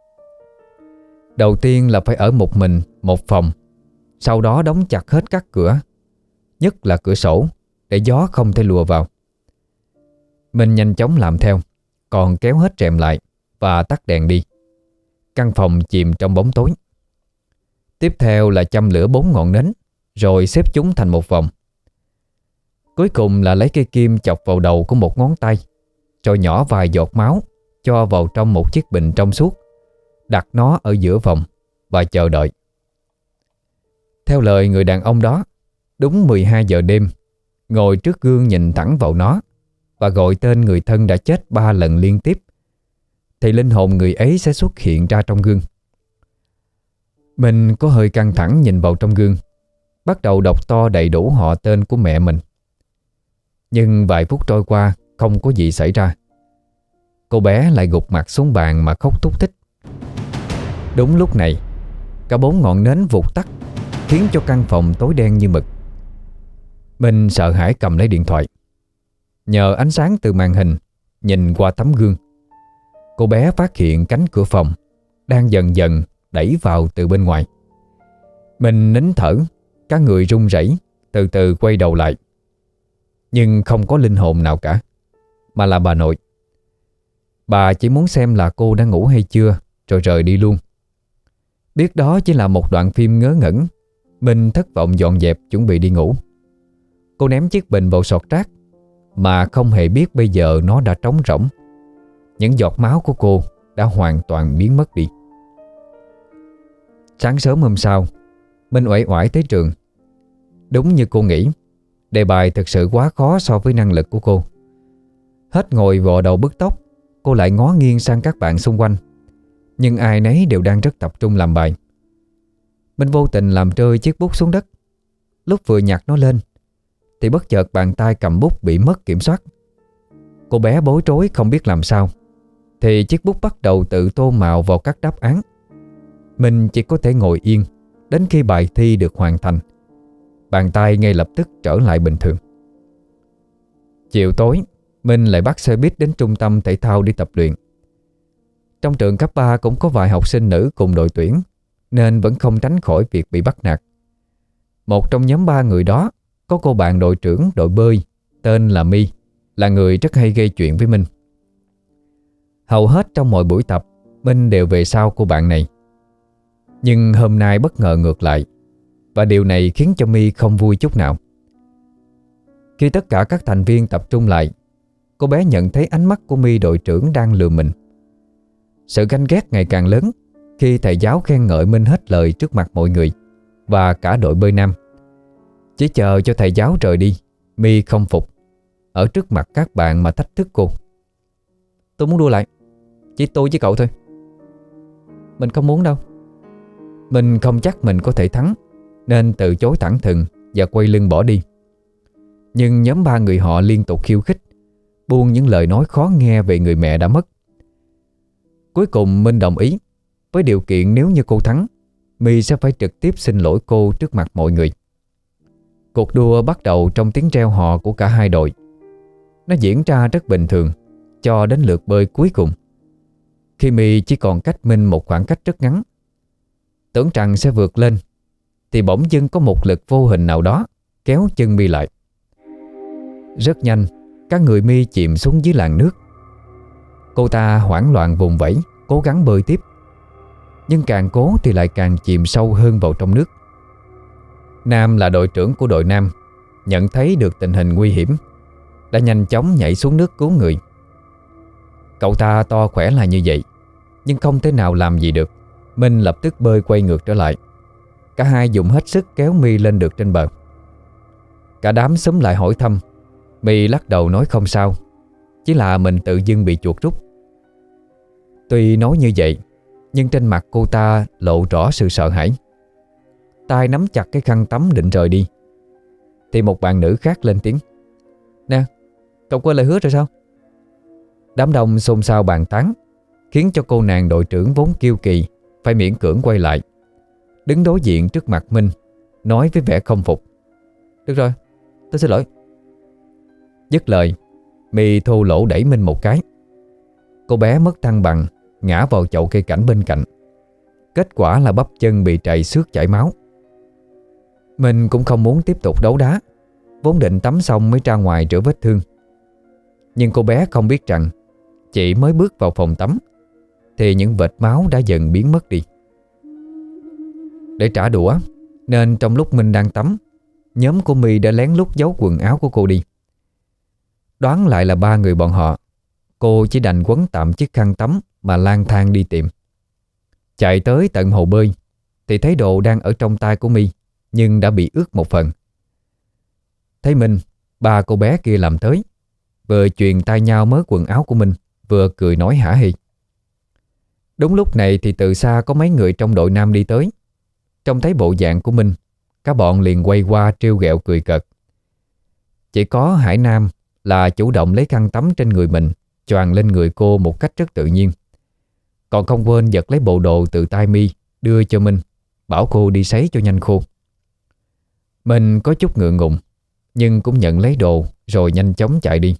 Đầu tiên là phải ở một mình một phòng, sau đó đóng chặt hết các cửa, nhất là cửa sổ, để gió không thể lùa vào. Minh nhanh chóng làm theo, còn kéo hết rèm lại và tắt đèn đi. Căn phòng chìm trong bóng tối. Tiếp theo là châm lửa 4 ngọn nến, rồi xếp chúng thành một vòng. Cuối cùng là lấy cây kim chọc vào đầu của một ngón tay, rồi nhỏ vài giọt máu cho vào trong một chiếc bình trong suốt, đặt nó ở giữa vòng và chờ đợi. Theo lời người đàn ông đó, đúng 12 giờ đêm, ngồi trước gương nhìn thẳng vào nó và gọi tên người thân đã chết 3 lần liên tiếp, thì linh hồn người ấy sẽ xuất hiện ra trong gương. Mình có hơi căng thẳng nhìn vào trong gương, bắt đầu đọc to đầy đủ họ tên của mẹ mình. Nhưng vài phút trôi qua không có gì xảy ra. Cô bé lại gục mặt xuống bàn mà khóc thút thít. Đúng lúc này, cả 4 ngọn nến vụt tắt, khiến cho căn phòng tối đen như mực. Mình sợ hãi cầm lấy điện thoại. Nhờ ánh sáng từ màn hình nhìn qua tấm gương, cô bé phát hiện cánh cửa phòng đang dần dần đẩy vào từ bên ngoài. Mình nín thở, cả người run rẩy, từ từ quay đầu lại. Nhưng không có linh hồn nào cả, mà là bà nội. Bà chỉ muốn xem là cô đã ngủ hay chưa, rồi rời đi luôn. Biết đó chỉ là một đoạn phim ngớ ngẩn, mình thất vọng dọn dẹp chuẩn bị đi ngủ. Cô ném chiếc bình vào sọt rác, mà không hề biết bây giờ nó đã trống rỗng. Những giọt máu của cô đã hoàn toàn biến mất đi. Sáng sớm hôm sau, Minh uể oải tới trường. Đúng như cô nghĩ, đề bài thực sự quá khó so với năng lực của cô. Hết ngồi vò đầu bứt tóc, cô lại ngó nghiêng sang các bạn xung quanh, nhưng ai nấy đều đang rất tập trung làm bài. Minh vô tình làm rơi chiếc bút xuống đất. Lúc vừa nhặt nó lên thì bất chợt bàn tay cầm bút bị mất kiểm soát. Cô bé bối rối không biết làm sao, thì chiếc bút bắt đầu tự tô màu vào các đáp án. Mình chỉ có thể ngồi yên đến khi bài thi được hoàn thành. Bàn tay ngay lập tức trở lại bình thường. Chiều tối, Minh lại bắt xe buýt đến trung tâm thể thao để tập luyện. Trong trường cấp 3 cũng có vài học sinh nữ cùng đội tuyển, nên vẫn không tránh khỏi việc bị bắt nạt. Một trong nhóm 3 người đó có cô bạn đội trưởng đội bơi tên là My, là người rất hay gây chuyện với Minh. Hầu hết trong mọi buổi tập, Minh đều về sau cô bạn này. Nhưng hôm nay bất ngờ ngược lại, và điều này khiến cho My không vui chút nào. Khi tất cả các thành viên tập trung lại, cô bé nhận thấy ánh mắt của My đội trưởng đang lừa mình. Sự ganh ghét ngày càng lớn khi thầy giáo khen ngợi Minh hết lời trước mặt mọi người và cả đội bơi nam. Chỉ chờ cho thầy giáo rời đi, My không phục, ở trước mặt các bạn mà thách thức cô. Tôi muốn đua lại, chỉ tôi với cậu thôi. Mình không muốn đâu. Mình không chắc mình có thể thắng, nên từ chối thẳng thừng và quay lưng bỏ đi. Nhưng nhóm 3 người họ liên tục khiêu khích, buông những lời nói khó nghe về người mẹ đã mất. Cuối cùng Minh đồng ý, với điều kiện nếu như cô thắng, My sẽ phải trực tiếp xin lỗi cô trước mặt mọi người. Cuộc đua bắt đầu trong tiếng reo hò của cả hai đội. Nó diễn ra rất bình thường cho đến lượt bơi cuối cùng, khi My chỉ còn cách Minh một khoảng cách rất ngắn. Tưởng rằng sẽ vượt lên, thì bỗng dưng có một lực vô hình nào đó kéo chân My lại. Rất nhanh, các người My chìm xuống dưới làn nước. Cô ta hoảng loạn vùng vẫy, cố gắng bơi tiếp, nhưng càng cố thì lại càng chìm sâu hơn vào trong nước. Nam là đội trưởng của đội nam, nhận thấy được tình hình nguy hiểm, đã nhanh chóng nhảy xuống nước cứu người. Cậu ta to khỏe là như vậy, nhưng không thể nào làm gì được. Minh lập tức bơi quay ngược trở lại. Cả hai dùng hết sức kéo My lên được trên bờ. Cả đám xúm lại hỏi thăm. My lắc đầu nói không sao, chỉ là mình tự dưng bị chuột rút. Tuy nói như vậy, nhưng trên mặt cô ta lộ rõ sự sợ hãi. Tay nắm chặt cái khăn tắm định rời đi, thì một bạn nữ khác lên tiếng: "Nè, cậu quên lời hứa rồi sao?" Đám đông xôn xao bàn tán, khiến cho cô nàng đội trưởng vốn kiêu kỳ phải miễn cưỡng quay lại, đứng đối diện trước mặt Minh, nói với vẻ không phục: "Được rồi, tôi xin lỗi." Dứt lời, My thô lỗ đẩy Minh một cái. Cô bé mất thăng bằng, ngã vào chậu cây cảnh bên cạnh. Kết quả là bắp chân bị trầy xước chảy máu. Mình cũng không muốn tiếp tục đấu đá, vốn định tắm xong mới ra ngoài rửa vết thương. Nhưng cô bé không biết rằng chị mới bước vào phòng tắm thì những vệt máu đã dần biến mất đi. Để trả đũa nên trong lúc Minh đang tắm, nhóm của My đã lén lút giấu quần áo của cô đi. Đoán lại là 3 người bọn họ, cô chỉ đành quấn tạm chiếc khăn tắm mà lang thang đi tìm. Chạy tới tận hồ bơi thì thấy đồ đang ở trong tay của My, nhưng đã bị ướt một phần. Thấy Minh, 3 cô bé kia làm tới, vừa chuyền tay nhau mớ quần áo của mình, vừa cười nói hả hê. Đúng lúc này thì từ xa có mấy người trong đội nam đi tới. Trông thấy bộ dạng của Minh, cả bọn liền quay qua trêu ghẹo cười cợt. Chỉ có Hải Nam là chủ động lấy khăn tắm trên người mình choàng lên người cô một cách rất tự nhiên, còn không quên giật lấy bộ đồ từ tay My đưa cho Minh, bảo cô đi sấy cho nhanh khô. Mình có chút ngượng ngùng, nhưng cũng nhận lấy đồ rồi nhanh chóng chạy đi.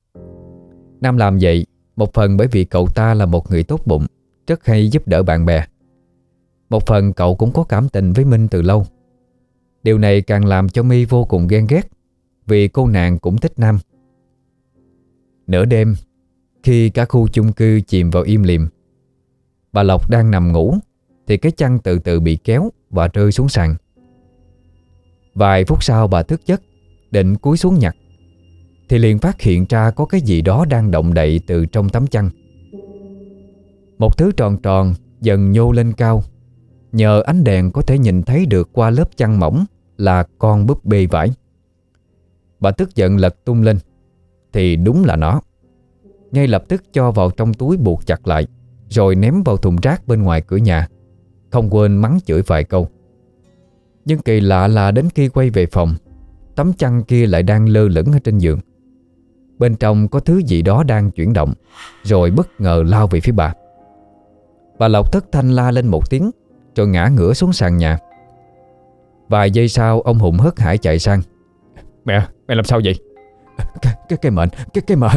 Nam làm vậy một phần bởi vì cậu ta là một người tốt bụng, rất hay giúp đỡ bạn bè. Một phần cậu cũng có cảm tình với Minh từ lâu. Điều này càng làm cho My vô cùng ghen ghét, vì cô nàng cũng thích Nam. Nửa đêm, khi cả khu chung cư chìm vào im lìm, bà Lộc đang nằm ngủ thì cái chăn từ từ bị kéo và rơi xuống sàn. Vài phút sau bà thức giấc, định cúi xuống nhặt thì liền phát hiện ra có cái gì đó đang động đậy từ trong tấm chăn. Một thứ tròn tròn dần nhô lên cao, nhờ ánh đèn có thể nhìn thấy được qua lớp chăn mỏng là con búp bê vải. Bà tức giận lật tung lên thì đúng là nó. Ngay lập tức cho vào trong túi buộc chặt lại, rồi ném vào thùng rác bên ngoài cửa nhà, không quên mắng chửi vài câu. Nhưng kỳ lạ là đến khi quay về phòng, tấm chăn kia lại đang lơ lửng ở trên giường. Bên trong có thứ gì đó đang chuyển động, rồi bất ngờ lao về phía bà. Bà Lộc thất thanh la lên một tiếng, rồi ngã ngửa xuống sàn nhà. Vài giây sau, ông Hùng hớt hải chạy sang. Mẹ làm sao vậy? Cái mệnh.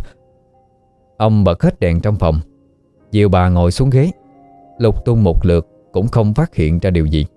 Ông bật hết đèn trong phòng, dìu bà ngồi xuống ghế, lục tung một lượt cũng không phát hiện ra điều gì.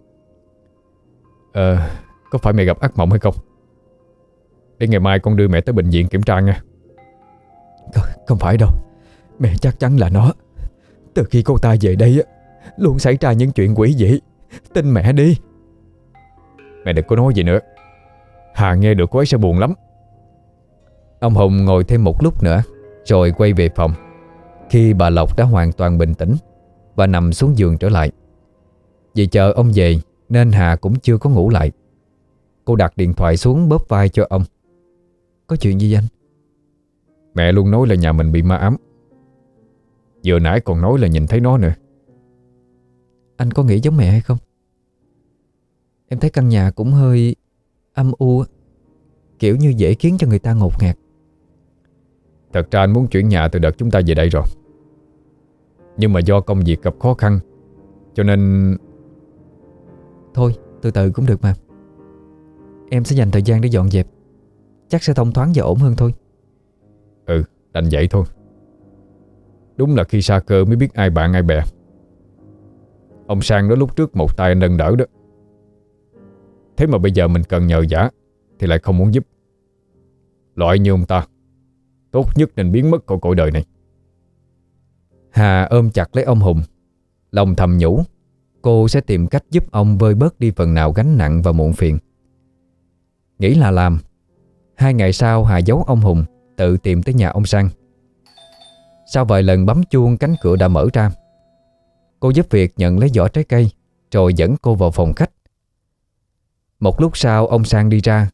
Có phải mẹ gặp ác mộng hay không? Để ngày mai con đưa mẹ tới bệnh viện kiểm tra nha. Không phải đâu, mẹ chắc chắn là nó. Từ khi cô ta về đây luôn xảy ra những chuyện quỷ dị. Tin mẹ đi. Mẹ đừng có nói gì nữa, Hà nghe được cô ấy sẽ buồn lắm. Ông Hùng ngồi thêm một lúc nữa rồi quay về phòng, khi bà Lộc đã hoàn toàn bình tĩnh và nằm xuống giường trở lại. Vì chờ ông về nên Hà cũng chưa có ngủ lại. Cô đặt điện thoại xuống bóp vai cho ông. Có chuyện gì anh? Mẹ luôn nói là nhà mình bị ma ám. Vừa nãy còn nói là nhìn thấy nó nữa. Anh có nghĩ giống mẹ hay không? Em thấy căn nhà cũng hơi âm u, kiểu như dễ khiến cho người ta ngột ngạt. Thật ra anh muốn chuyển nhà từ đợt chúng ta về đây rồi, nhưng mà do công việc gặp khó khăn cho nên... Thôi từ từ cũng được mà. Em sẽ dành thời gian để dọn dẹp, chắc sẽ thông thoáng và ổn hơn thôi. Ừ, đành vậy thôi. Đúng là khi xa cơ mới biết ai bạn ai bè. Ông Sang đó lúc trước một tay anh nâng đỡ đó, thế mà bây giờ mình cần nhờ vả thì lại không muốn giúp. Loại như ông ta tốt nhất nên biến mất khỏi cõi đời này. Hà ôm chặt lấy ông Hùng, lòng thầm nhủ cô sẽ tìm cách giúp ông vơi bớt đi phần nào gánh nặng và muộn phiền. Nghĩ là làm. 2 ngày sau, Hà giấu ông Hùng, tự tìm tới nhà ông Sang. Sau vài lần bấm chuông, cánh cửa đã mở ra. Cô giúp việc nhận lấy giỏ trái cây, rồi dẫn cô vào phòng khách. Một lúc sau ông Sang đi ra,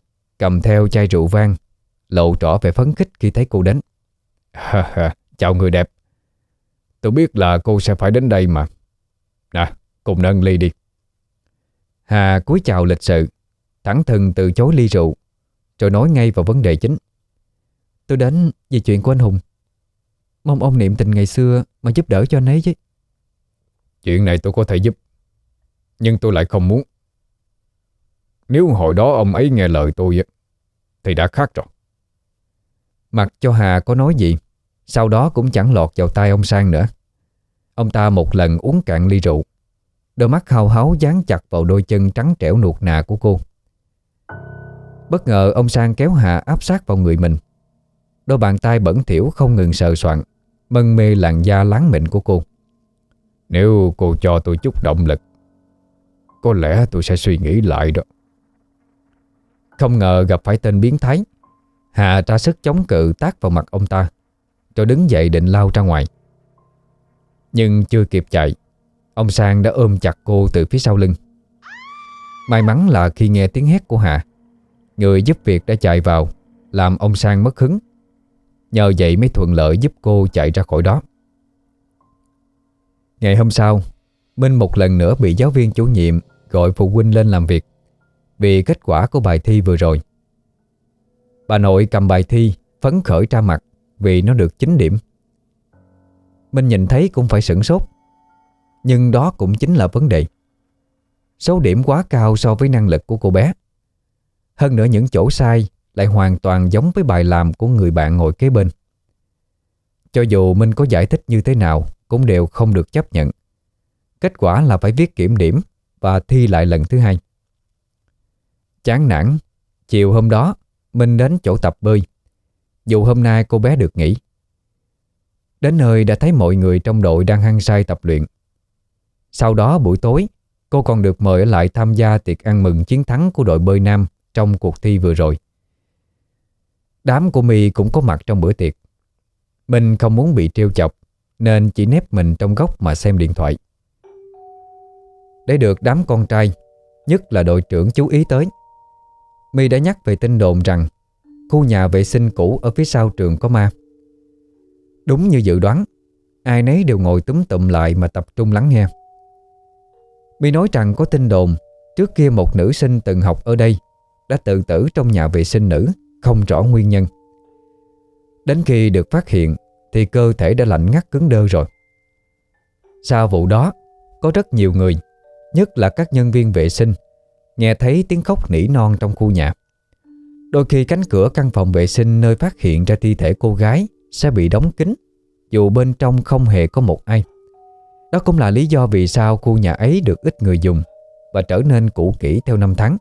cầm theo chai rượu vang, lộ rõ vẻ phấn khích khi thấy cô đến. Chào người đẹp. Tôi biết là cô sẽ phải đến đây mà. Nè, cùng nâng ly đi. Hà cúi chào lịch sự, thẳng thừng từ chối ly rượu, rồi nói ngay vào vấn đề chính. Tôi đến vì chuyện của anh Hùng. Mong ông niệm tình ngày xưa mà giúp đỡ cho anh ấy chứ. Chuyện này tôi có thể giúp, nhưng tôi lại không muốn. Nếu hồi đó ông ấy nghe lời tôi thì đã khác rồi. Mặc cho Hà có nói gì, sau đó cũng chẳng lọt vào tai ông Sang nữa. Ông ta một lần uống cạn ly rượu, đôi mắt hao háo dán chặt vào đôi chân trắng trẻo nuột nà của cô. Bất ngờ ông Sang kéo Hà áp sát vào người mình. Đôi bàn tay bẩn thỉu không ngừng sờ soạng, mân mê làn da láng mịn của cô. Nếu cô cho tôi chút động lực, có lẽ tôi sẽ suy nghĩ lại đó. Không ngờ gặp phải tên biến thái. Hà ra sức chống cự tát vào mặt ông ta, rồi đứng dậy định lao ra ngoài. Nhưng chưa kịp chạy, ông Sang đã ôm chặt cô từ phía sau lưng. May mắn là khi nghe tiếng hét của Hà, người giúp việc đã chạy vào, làm ông Sang mất hứng. Nhờ vậy mới thuận lợi giúp cô chạy ra khỏi đó. Ngày hôm sau, Minh một lần nữa bị giáo viên chủ nhiệm gọi phụ huynh lên làm việc vì kết quả của bài thi vừa rồi. Bà nội cầm bài thi phấn khởi ra mặt vì nó được 9 điểm. Minh nhìn thấy cũng phải sửng sốt. Nhưng đó cũng chính là vấn đề. Số điểm quá cao so với năng lực của cô bé. Hơn nữa những chỗ sai lại hoàn toàn giống với bài làm của người bạn ngồi kế bên. Cho dù Minh có giải thích như thế nào cũng đều không được chấp nhận. Kết quả là phải viết kiểm điểm và thi lại lần thứ hai. Chán nản, chiều hôm đó Minh đến chỗ tập bơi. Dù hôm nay cô bé được nghỉ. Đến nơi đã thấy mọi người trong đội đang hăng say tập luyện. Sau đó buổi tối, cô còn được mời ở lại tham gia tiệc ăn mừng chiến thắng của đội bơi nam trong cuộc thi vừa rồi. Đám của My cũng có mặt trong bữa tiệc. Minh không muốn bị trêu chọc nên chỉ nép mình trong góc mà xem điện thoại. Để được đám con trai, nhất là đội trưởng chú ý tới, My đã nhắc về tin đồn rằng khu nhà vệ sinh cũ ở phía sau trường có ma. Đúng như dự đoán, ai nấy đều ngồi túm tụm lại mà tập trung lắng nghe. My nói rằng có tin đồn trước kia một nữ sinh từng học ở đây đã tự tử trong nhà vệ sinh nữ, không rõ nguyên nhân. Đến khi được phát hiện thì cơ thể đã lạnh ngắt cứng đơ rồi. Sau vụ đó, có rất nhiều người, nhất là các nhân viên vệ sinh, nghe thấy tiếng khóc nỉ non trong khu nhà. Đôi khi cánh cửa căn phòng vệ sinh nơi phát hiện ra thi thể cô gái sẽ bị đóng kín, dù bên trong không hề có một ai. Đó cũng là lý do vì sao khu nhà ấy được ít người dùng và trở nên cũ kỹ theo năm tháng.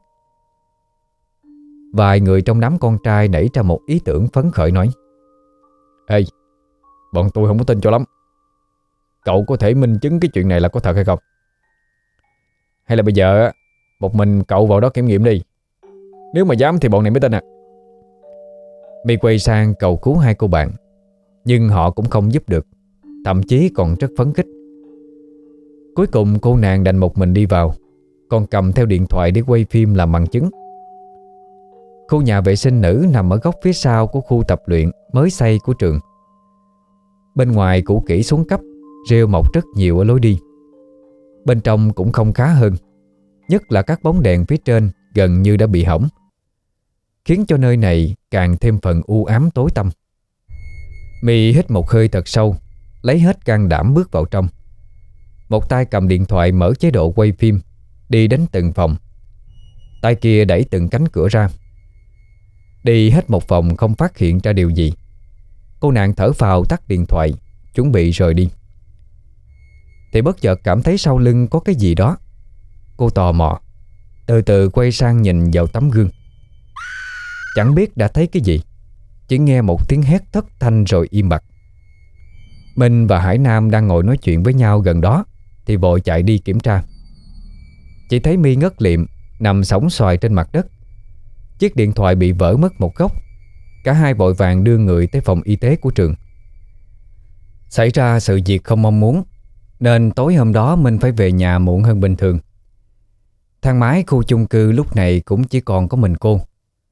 Vài người trong đám con trai nảy ra một ý tưởng phấn khởi nói: Ê, bọn tôi không có tin cho lắm. Cậu có thể minh chứng cái chuyện này là có thật hay không? Hay là bây giờ một mình cậu vào đó kiểm nghiệm đi. Nếu mà dám thì bọn này mới tin à. My quay sang cầu cứu hai cô bạn, nhưng họ cũng không giúp được, thậm chí còn rất phấn khích. Cuối cùng cô nàng đành một mình đi vào, còn cầm theo điện thoại để quay phim làm bằng chứng. Khu nhà vệ sinh nữ nằm ở góc phía sau của khu tập luyện mới xây của trường. Bên ngoài cũ kỹ xuống cấp, rêu mọc rất nhiều ở lối đi. Bên trong cũng không khá hơn, nhất là các bóng đèn phía trên gần như đã bị hỏng, khiến cho nơi này càng thêm phần u ám tối tăm. My hít một hơi thật sâu, lấy hết can đảm bước vào trong. Một tay cầm điện thoại mở chế độ quay phim, đi đến từng phòng. Tay kia đẩy từng cánh cửa ra. Đi hết một vòng không phát hiện ra điều gì, cô nàng thở phào tắt điện thoại, chuẩn bị rời đi. Thì bất chợt cảm thấy sau lưng có cái gì đó. Cô tò mò, từ từ quay sang nhìn vào tấm gương. Chẳng biết đã thấy cái gì, chỉ nghe một tiếng hét thất thanh rồi im bặt. Minh và Hải Nam đang ngồi nói chuyện với nhau gần đó thì vội chạy đi kiểm tra. Chỉ thấy My ngất liệm, nằm sõng xoài trên mặt đất. Chiếc điện thoại bị vỡ mất một góc. Cả hai vội vàng đưa người tới phòng y tế của trường. Xảy ra sự việc không mong muốn, nên tối hôm đó Minh phải về nhà muộn hơn bình thường. Thang máy khu chung cư lúc này cũng chỉ còn có mình cô.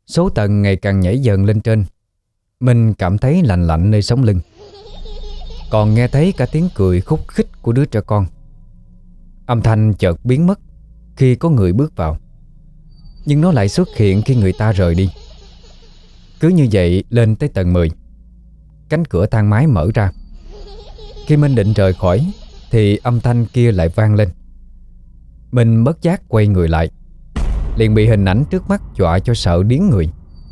Số tầng ngày càng nhảy dần lên trên. Minh cảm thấy lạnh lạnh nơi sống lưng. Còn nghe thấy cả tiếng cười khúc khích của đứa trẻ con. Âm thanh chợt biến mất khi có người bước vào, nhưng nó lại xuất hiện khi người ta rời đi. Cứ như vậy lên tới tầng 10. Cánh cửa thang máy mở ra. Khi Minh định rời khỏi thì âm thanh kia lại vang lên. Minh bất giác quay người lại, liền bị hình ảnh trước mắt dọa cho sợ điếng người.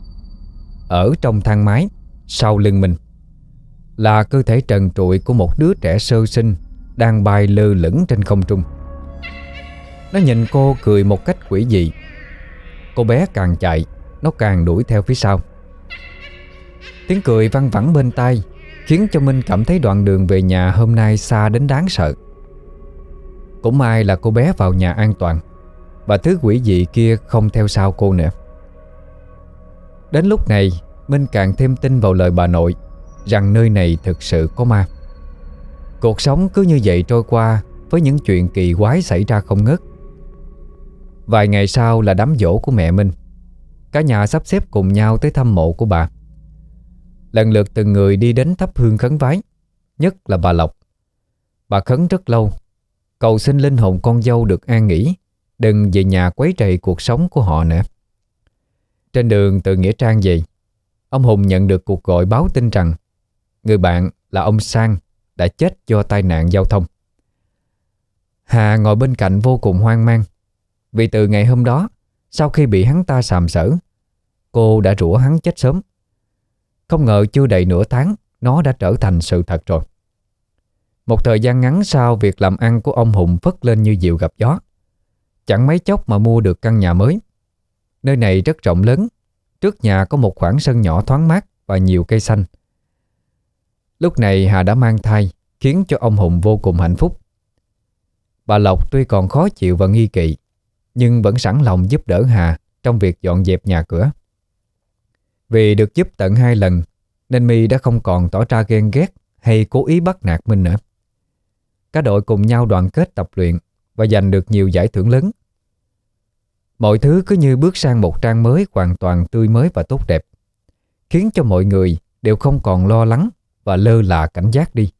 Ở trong thang máy, sau lưng mình là cơ thể trần trụi của một đứa trẻ sơ sinh đang bay lơ lửng trên không trung. Nó nhìn cô cười một cách quỷ dị. Cô bé càng chạy, nó càng đuổi theo phía sau. Tiếng cười văng vẳng bên tai khiến cho Minh cảm thấy đoạn đường về nhà hôm nay xa đến đáng sợ. Cũng may là cô bé vào nhà an toàn, và thứ quỷ dị kia không theo sau cô nữa. Đến lúc này Minh càng thêm tin vào lời bà nội rằng nơi này thực sự có ma. Cuộc sống cứ như vậy trôi qua, với những chuyện kỳ quái xảy ra không ngớt. Vài ngày sau là đám giỗ của mẹ Minh. Cả nhà sắp xếp cùng nhau tới thăm mộ của bà. Lần lượt từng người đi đến thắp hương khấn vái, nhất là bà Lộc. Bà khấn rất lâu, cầu xin linh hồn con dâu được an nghỉ, đừng về nhà quấy rầy cuộc sống của họ nữa. Trên đường từ Nghĩa Trang về, ông Hùng nhận được cuộc gọi báo tin rằng người bạn là ông Sang đã chết do tai nạn giao thông. Hà ngồi bên cạnh vô cùng hoang mang, vì từ ngày hôm đó, sau khi bị hắn ta sàm sỡ, cô đã rủa hắn chết sớm. Không ngờ chưa đầy nửa tháng, nó đã trở thành sự thật rồi. Một thời gian ngắn sau, việc làm ăn của ông Hùng phất lên như diều gặp gió. Chẳng mấy chốc mà mua được căn nhà mới. Nơi này rất rộng lớn, trước nhà có một khoảng sân nhỏ thoáng mát và nhiều cây xanh. Lúc này Hà đã mang thai, khiến cho ông Hùng vô cùng hạnh phúc. Bà Lộc tuy còn khó chịu và nghi kỵ, nhưng vẫn sẵn lòng giúp đỡ Hà trong việc dọn dẹp nhà cửa. Vì được giúp tận 2 lần nên My đã không còn tỏ ra ghen ghét hay cố ý bắt nạt Minh nữa. Cả đội cùng nhau đoàn kết tập luyện và giành được nhiều giải thưởng lớn. Mọi thứ cứ như bước sang một trang mới hoàn toàn tươi mới và tốt đẹp, khiến cho mọi người đều không còn lo lắng và lơ là cảnh giác đi.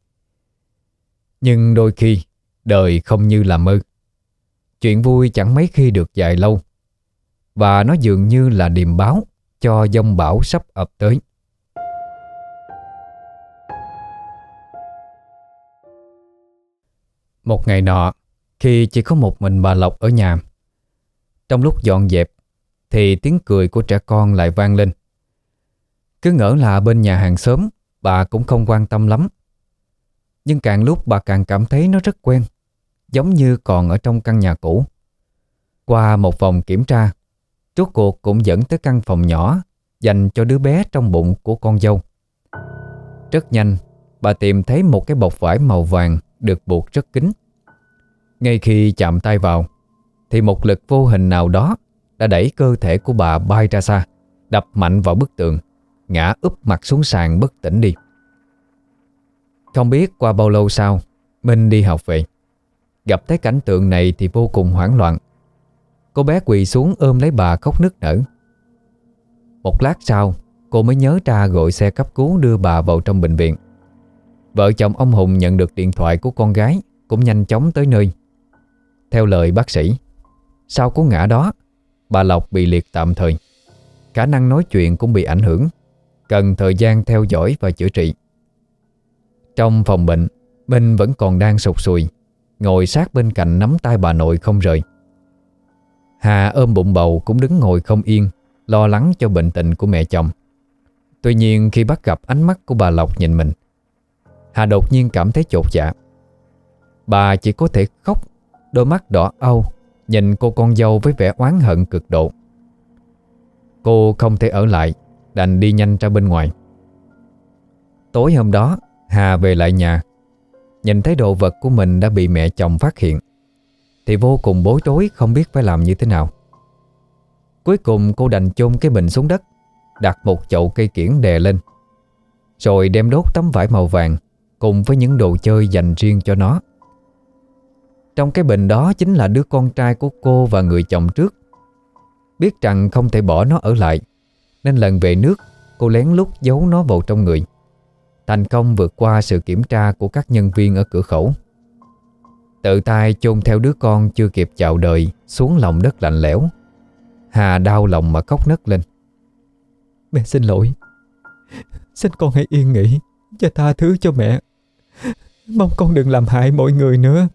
Nhưng đôi khi đời không như là mơ. Chuyện vui chẳng mấy khi được dài lâu, và nó dường như là điềm báo cho giông bão sắp ập tới. Một ngày nọ, khi chỉ có một mình bà Lộc ở nhà, trong lúc dọn dẹp thì tiếng cười của trẻ con lại vang lên. Cứ ngỡ là bên nhà hàng xóm, bà cũng không quan tâm lắm. Nhưng càng lúc bà càng cảm thấy nó rất quen, giống như còn ở trong căn nhà cũ. Qua một vòng kiểm tra, rốt cuộc cũng dẫn tới căn phòng nhỏ dành cho đứa bé trong bụng của con dâu. Rất nhanh, bà tìm thấy một cái bọc vải màu vàng được buộc rất kín. Ngay khi chạm tay vào, thì một lực vô hình nào đó đã đẩy cơ thể của bà bay ra xa, đập mạnh vào bức tường, ngã úp mặt xuống sàn bất tỉnh đi. Không biết qua bao lâu sau, Minh đi học về, gặp thấy cảnh tượng này thì vô cùng hoảng loạn. Cô bé quỳ xuống ôm lấy bà khóc nức nở. Một lát sau, cô mới nhớ ra gọi xe cấp cứu đưa bà vào trong bệnh viện. Vợ chồng ông Hùng nhận được điện thoại của con gái cũng nhanh chóng tới nơi. Theo lời bác sĩ, sau cú ngã đó, bà Lộc bị liệt tạm thời, khả năng nói chuyện cũng bị ảnh hưởng, cần thời gian theo dõi và chữa trị. Trong phòng bệnh, Minh vẫn còn đang sụt sùi, ngồi sát bên cạnh nắm tay bà nội không rời. Hà ôm bụng bầu cũng đứng ngồi không yên, lo lắng cho bệnh tình của mẹ chồng. Tuy nhiên khi bắt gặp ánh mắt của bà Lộc nhìn mình, Hà đột nhiên cảm thấy chột dạ. Bà chỉ có thể khóc, đôi mắt đỏ au nhìn cô con dâu với vẻ oán hận cực độ. Cô không thể ở lại, đành đi nhanh ra bên ngoài. Tối hôm đó, Hà về lại nhà, nhìn thấy đồ vật của mình đã bị mẹ chồng phát hiện, thì vô cùng bối rối không biết phải làm như thế nào. Cuối cùng cô đành chôn cái bình xuống đất, đặt một chậu cây kiểng đè lên, rồi đem đốt tấm vải màu vàng cùng với những đồ chơi dành riêng cho nó. Trong cái bình đó chính là đứa con trai của cô và người chồng trước. Biết rằng không thể bỏ nó ở lại, nên lần về nước cô lén lút giấu nó vào trong người, thành công vượt qua sự kiểm tra của các nhân viên ở cửa khẩu. Tự tay chôn theo đứa con chưa kịp chào đời xuống lòng đất lạnh lẽo. Hà đau lòng mà khóc nấc lên. Mẹ xin lỗi. Xin con hãy yên nghỉ và tha thứ cho mẹ. Mong con đừng làm hại mọi người nữa.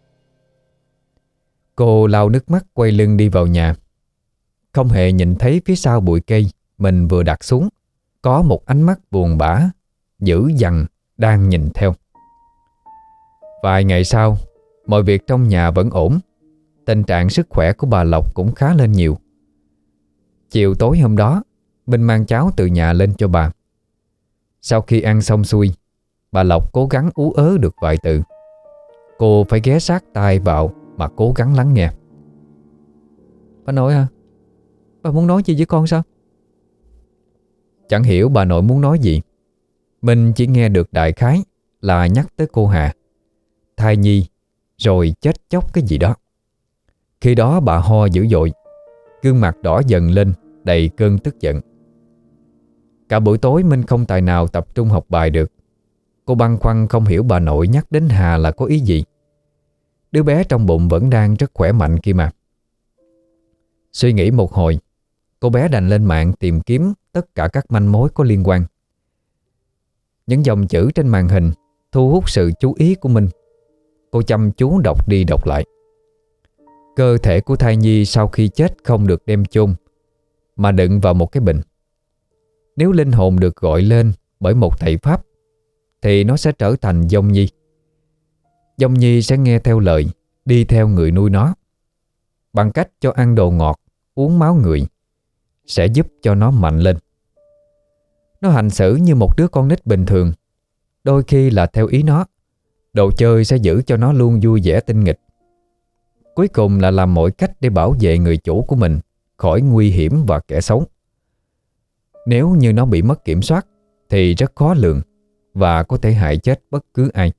Cô lau nước mắt quay lưng đi vào nhà. Không hề nhìn thấy phía sau bụi cây mình vừa đặt xuống có một ánh mắt buồn bã, dữ dằn đang nhìn theo. Vài ngày sau, mọi việc trong nhà vẫn ổn. Tình trạng sức khỏe của bà Lộc cũng khá lên nhiều. Chiều tối hôm đó, Minh mang cháo từ nhà lên cho bà. Sau khi ăn xong xuôi, bà Lộc cố gắng ú ớ được vài từ. Cô phải ghé sát tai vào mà cố gắng lắng nghe. Bà nội à, bà muốn nói gì với con sao? Chẳng hiểu bà nội muốn nói gì. Minh chỉ nghe được đại khái là nhắc tới cô Hà, thai nhi, rồi chết chóc cái gì đó. Khi đó bà ho dữ dội, gương mặt đỏ dần lên đầy cơn tức giận. Cả buổi tối Minh không tài nào tập trung học bài được. Cô băn khoăn không hiểu bà nội nhắc đến Hà là có ý gì. Đứa bé trong bụng vẫn đang rất khỏe mạnh kia mà. Suy nghĩ một hồi, cô bé đành lên mạng tìm kiếm tất cả các manh mối có liên quan. Những dòng chữ trên màn hình thu hút sự chú ý của Minh. Cô chăm chú đọc đi đọc lại. Cơ thể của thai nhi sau khi chết không được đem chôn, mà đựng vào một cái bình. Nếu linh hồn được gọi lên bởi một thầy Pháp thì nó sẽ trở thành dông nhi. Dông nhi sẽ nghe theo lời, đi theo người nuôi nó. Bằng cách cho ăn đồ ngọt, uống máu người, sẽ giúp cho nó mạnh lên. Nó hành xử như một đứa con nít bình thường. Đôi khi là theo ý nó, đồ chơi sẽ giữ cho nó luôn vui vẻ tinh nghịch. Cuối cùng là làm mọi cách để bảo vệ người chủ của mình khỏi nguy hiểm và kẻ xấu. Nếu như nó bị mất kiểm soát thì rất khó lường và có thể hại chết bất cứ ai.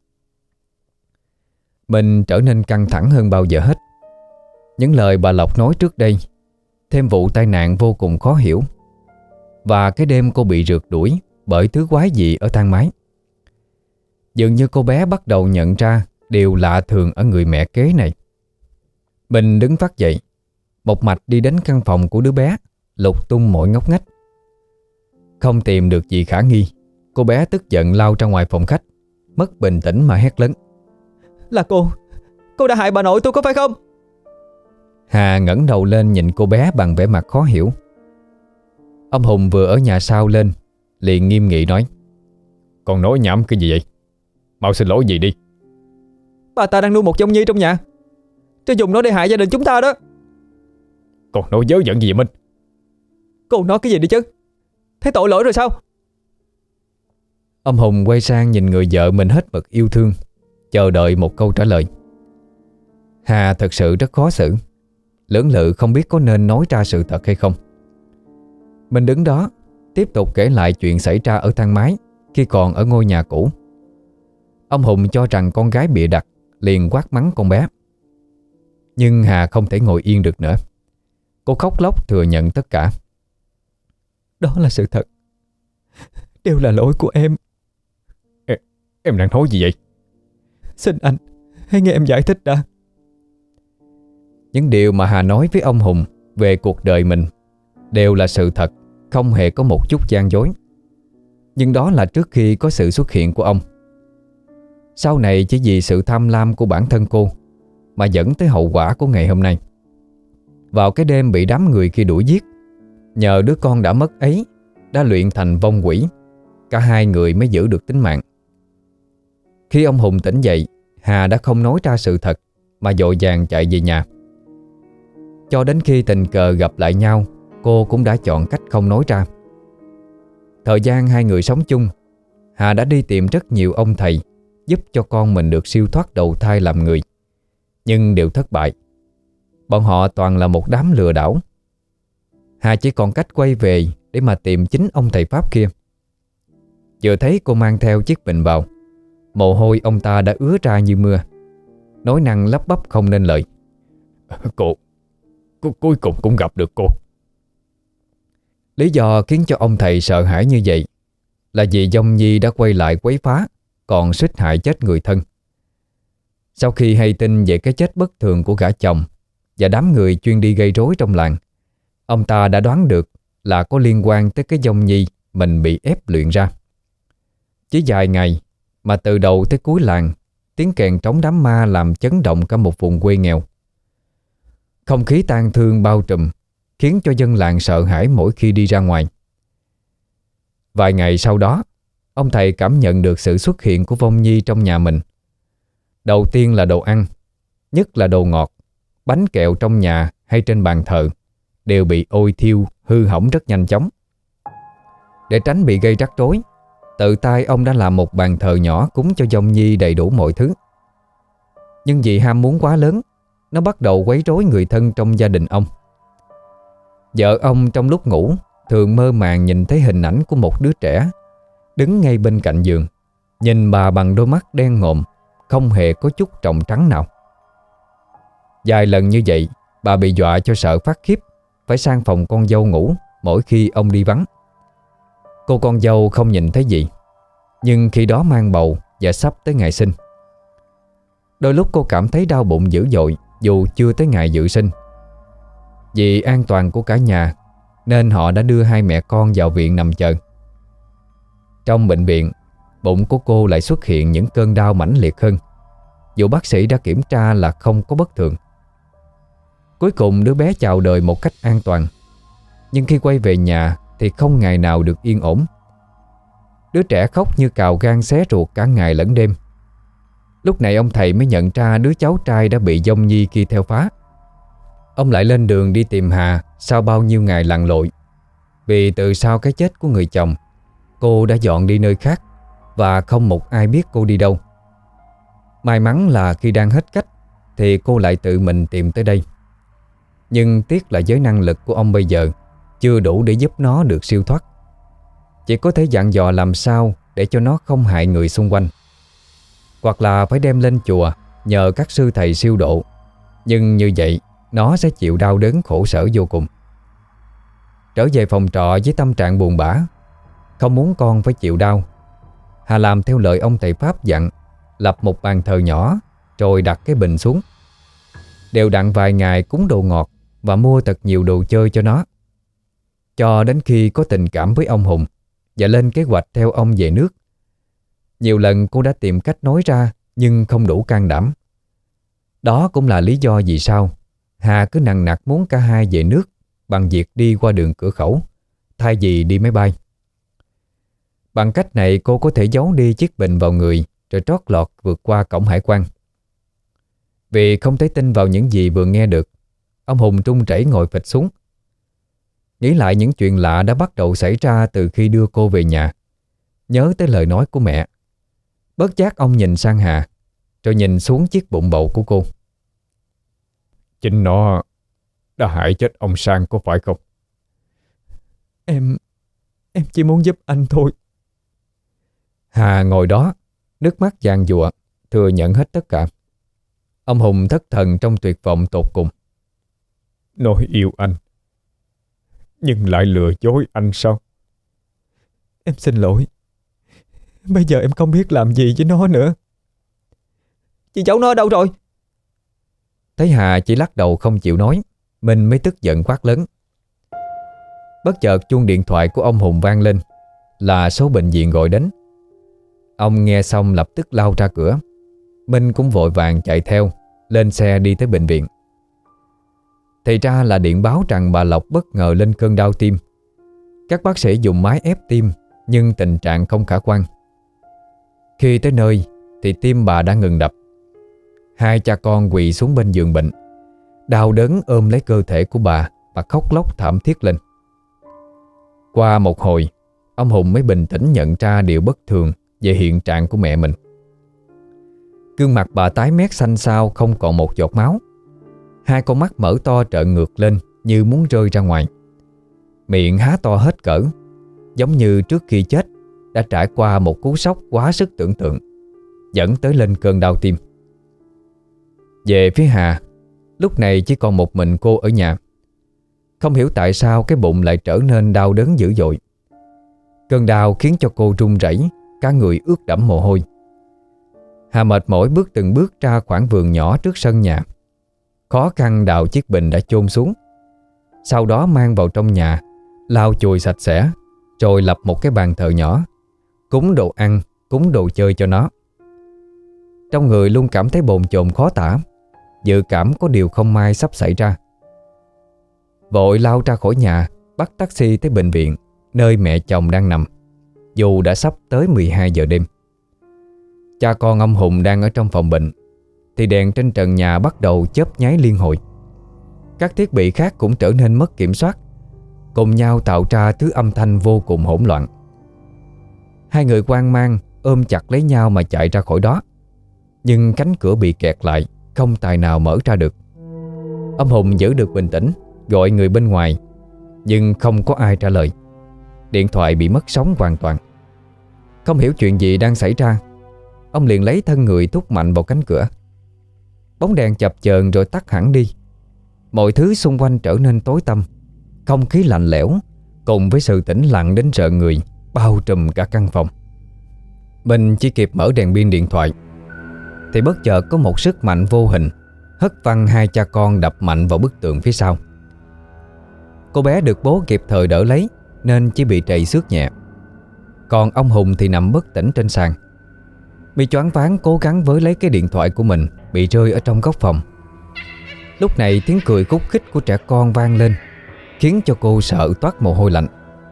Mình trở nên căng thẳng hơn bao giờ hết. Những lời bà Lộc nói trước đây, thêm vụ tai nạn vô cùng khó hiểu, và cái đêm cô bị rượt đuổi bởi thứ quái dị ở thang máy. Dường như cô bé bắt đầu nhận ra điều lạ thường ở người mẹ kế này. Mình đứng phát dậy, một mạch đi đến căn phòng của đứa bé, lục tung mọi ngóc ngách. Không tìm được gì khả nghi, cô bé tức giận lao ra ngoài phòng khách, mất bình tĩnh mà hét lớn. Là cô đã hại bà nội tôi có phải không? Hà ngẩng đầu lên nhìn cô bé bằng vẻ mặt khó hiểu. Ông Hùng vừa ở nhà sau lên, liền nghiêm nghị nói. Con nói nhảm cái gì vậy? Mau xin lỗi gì đi. Bà ta đang nuôi một dông nhi trong nhà, tôi dùng nó để hại gia đình chúng ta đó. Con nói dớ dẫn gì vậy Minh? Cô nói cái gì đi chứ? Thấy tội lỗi rồi sao? Ông Hùng quay sang nhìn người vợ mình hết mực yêu thương, chờ đợi một câu trả lời. Hà thật sự rất khó xử, lưỡng lự không biết có nên nói ra sự thật hay không. Mình đứng đó tiếp tục kể lại chuyện xảy ra ở thang máy khi còn ở ngôi nhà cũ. Ông Hùng cho rằng con gái bịa đặt, liền quát mắng con bé. Nhưng Hà không thể ngồi yên được nữa. Cô khóc lóc thừa nhận tất cả. Đó là sự thật, đều là lỗi của em. Em đang nói gì vậy? Xin anh hãy nghe em giải thích đã. Những điều mà Hà nói với ông Hùng về cuộc đời mình đều là sự thật, không hề có một chút gian dối. Nhưng đó là trước khi có sự xuất hiện của ông. Sau này chỉ vì sự tham lam của bản thân cô mà dẫn tới hậu quả của ngày hôm nay. Vào cái đêm bị đám người kia đuổi giết, nhờ đứa con đã mất ấy đã luyện thành vong quỷ, cả hai người mới giữ được tính mạng. Khi ông Hùng tỉnh dậy, Hà đã không nói ra sự thật mà vội vàng chạy về nhà. Cho đến khi tình cờ gặp lại nhau, cô cũng đã chọn cách không nói ra. Thời gian hai người sống chung, Hà đã đi tìm rất nhiều ông thầy giúp cho con mình được siêu thoát đầu thai làm người, nhưng đều thất bại. Bọn họ toàn là một đám lừa đảo. Hà chỉ còn cách quay về để mà tìm chính ông thầy Pháp kia. Vừa thấy cô mang theo chiếc bình vào, mồ hôi ông ta đã ứa ra như mưa, nói năng lắp bắp không nên lời. Cô cuối cùng cũng gặp được cô. Lý do khiến cho ông thầy sợ hãi như vậy là vì dông nhi đã quay lại quấy phá, còn suýt hại chết người thân. Sau khi hay tin về cái chết bất thường của gã chồng và đám người chuyên đi gây rối trong làng, ông ta đã đoán được là có liên quan tới cái dông nhi mình bị ép luyện ra. Chỉ vài ngày mà từ đầu tới cuối làng, tiếng kèn trống đám ma làm chấn động cả một vùng quê nghèo. Không khí tang thương bao trùm, khiến cho dân làng sợ hãi mỗi khi đi ra ngoài. Vài ngày sau đó, ông thầy cảm nhận được sự xuất hiện của vong nhi trong nhà mình. Đầu tiên là đồ ăn, nhất là đồ ngọt, bánh kẹo trong nhà hay trên bàn thờ đều bị ôi thiêu, hư hỏng rất nhanh chóng. Để tránh bị gây rắc rối, tự tay ông đã làm một bàn thờ nhỏ cúng cho vong nhi đầy đủ mọi thứ. Nhưng vì ham muốn quá lớn, nó bắt đầu quấy rối người thân trong gia đình ông. Vợ ông trong lúc ngủ thường mơ màng nhìn thấy hình ảnh của một đứa trẻ đứng ngay bên cạnh giường, nhìn bà bằng đôi mắt đen ngòm, không hề có chút tròng trắng nào. Vài lần như vậy, bà bị dọa cho sợ phát khiếp, phải sang phòng con dâu ngủ mỗi khi ông đi vắng. Cô con dâu không nhìn thấy gì, nhưng khi đó mang bầu và sắp tới ngày sinh. Đôi lúc cô cảm thấy đau bụng dữ dội dù chưa tới ngày dự sinh. Vì an toàn của cả nhà nên họ đã đưa hai mẹ con vào viện nằm chờ. Trong bệnh viện, bụng của cô lại xuất hiện những cơn đau mãnh liệt hơn, dù bác sĩ đã kiểm tra là không có bất thường. Cuối cùng đứa bé chào đời một cách an toàn, nhưng khi quay về nhà thì không ngày nào được yên ổn. Đứa trẻ khóc như cào gan xé ruột cả ngày lẫn đêm. Lúc này ông thầy mới nhận ra đứa cháu trai đã bị vong nhi kia theo phá. Ông lại lên đường đi tìm Hà sau bao nhiêu ngày lặn lội. Vì từ sau cái chết của người chồng, cô đã dọn đi nơi khác và không một ai biết cô đi đâu. May mắn là khi đang hết cách thì cô lại tự mình tìm tới đây. Nhưng tiếc là với năng lực của ông bây giờ chưa đủ để giúp nó được siêu thoát. Chỉ có thể dặn dò làm sao để cho nó không hại người xung quanh, hoặc là phải đem lên chùa nhờ các sư thầy siêu độ. Nhưng như vậy nó sẽ chịu đau đớn khổ sở vô cùng. Trở về phòng trọ với tâm trạng buồn bã, không muốn con phải chịu đau, Hà làm theo lời ông thầy Pháp dặn, lập một bàn thờ nhỏ rồi đặt cái bình xuống. Đều đặn vài ngày cúng đồ ngọt và mua thật nhiều đồ chơi cho nó. Cho đến khi có tình cảm với ông Hùng và lên kế hoạch theo ông về nước. Nhiều lần cô đã tìm cách nói ra nhưng không đủ can đảm. Đó cũng là lý do vì sao Hà cứ nằng nặc muốn cả hai về nước bằng việc đi qua đường cửa khẩu thay vì đi máy bay. Bằng cách này cô có thể giấu đi chiếc bình vào người rồi trót lọt vượt qua cổng hải quan. Vì không thể tin vào những gì vừa nghe được, ông Hùng run rẩy ngồi phịch xuống. Nghĩ lại những chuyện lạ đã bắt đầu xảy ra từ khi đưa cô về nhà, nhớ tới lời nói của mẹ. Bất giác ông nhìn sang Hà, rồi nhìn xuống chiếc bụng bầu của cô. Chính nó đã hại chết ông Sang có phải không? Em chỉ muốn giúp anh thôi. Hà ngồi đó, nước mắt giàn giụa, thừa nhận hết tất cả. Ông Hùng thất thần trong tuyệt vọng tột cùng. Nói yêu anh, nhưng lại lừa dối anh sao? Em xin lỗi. Bây giờ em không biết làm gì với nó nữa. Chị cháu nó ở đâu rồi? Thấy Hà chỉ lắc đầu không chịu nói, mình mới tức giận quát lớn. Bất chợt chuông điện thoại của ông Hùng vang lên, là số bệnh viện gọi đến. Ông nghe xong lập tức lao ra cửa. Minh cũng vội vàng chạy theo, lên xe đi tới bệnh viện. Thì ra là điện báo rằng bà Lộc bất ngờ lên cơn đau tim. Các bác sĩ dùng máy ép tim, nhưng tình trạng không khả quan. Khi tới nơi thì tim bà đã ngừng đập. Hai cha con quỳ xuống bên giường bệnh, đau đớn ôm lấy cơ thể của bà và khóc lóc thảm thiết lên. Qua một hồi, ông Hùng mới bình tĩnh nhận ra điều bất thường về hiện trạng của mẹ mình. Gương mặt bà tái mét xanh xao, không còn một giọt máu. Hai con mắt mở to trợn ngược lên như muốn rơi ra ngoài. Miệng há to hết cỡ, giống như trước khi chết đã trải qua một cú sốc quá sức tưởng tượng, dẫn tới lên cơn đau tim. Về phía Hà, lúc này chỉ còn một mình cô ở nhà. Không hiểu tại sao cái bụng lại trở nên đau đớn dữ dội. Cơn đau khiến cho cô run rẩy, cả người ướt đẫm mồ hôi. Hà mệt mỏi bước từng bước ra khoảng vườn nhỏ trước sân nhà. Khó khăn đào chiếc bình đã chôn xuống, sau đó mang vào trong nhà, lau chùi sạch sẽ, rồi lập một cái bàn thờ nhỏ, cúng đồ ăn, cúng đồ chơi cho nó. Trong người luôn cảm thấy bồn chồn khó tả, dự cảm có điều không may sắp xảy ra. Vội lao ra khỏi nhà, bắt taxi tới bệnh viện, nơi mẹ chồng đang nằm, dù đã sắp tới 12 giờ đêm. Cha con ông Hùng đang ở trong phòng bệnh, thì đèn trên trần nhà bắt đầu chớp nháy liên hồi. Các thiết bị khác cũng trở nên mất kiểm soát, cùng nhau tạo ra thứ âm thanh vô cùng hỗn loạn. Hai người hoang mang ôm chặt lấy nhau mà chạy ra khỏi đó, nhưng cánh cửa bị kẹt lại, không tài nào mở ra được. Ông Hùng giữ được bình tĩnh, gọi người bên ngoài, nhưng không có ai trả lời. Điện thoại bị mất sóng hoàn toàn. Không hiểu chuyện gì đang xảy ra, ông liền lấy thân người thúc mạnh vào cánh cửa. Bóng đèn chập chờn rồi tắt hẳn đi. Mọi thứ xung quanh trở nên tối tăm, không khí lạnh lẽo cùng với sự tĩnh lặng đến rợn người bao trùm cả căn phòng. Mình chỉ kịp mở đèn pin điện thoại thì bất chợt có một sức mạnh vô hình hất văng hai cha con đập mạnh vào bức tường phía sau. Cô bé được bố kịp thời đỡ lấy nên chỉ bị trầy xước nhẹ. Còn ông Hùng thì nằm bất tỉnh trên sàn. Mi choáng váng cố gắng với lấy cái điện thoại của mình bị rơi ở trong góc phòng. Lúc này tiếng cười khúc khích của trẻ con vang lên, khiến cho cô sợ toát mồ hôi lạnh.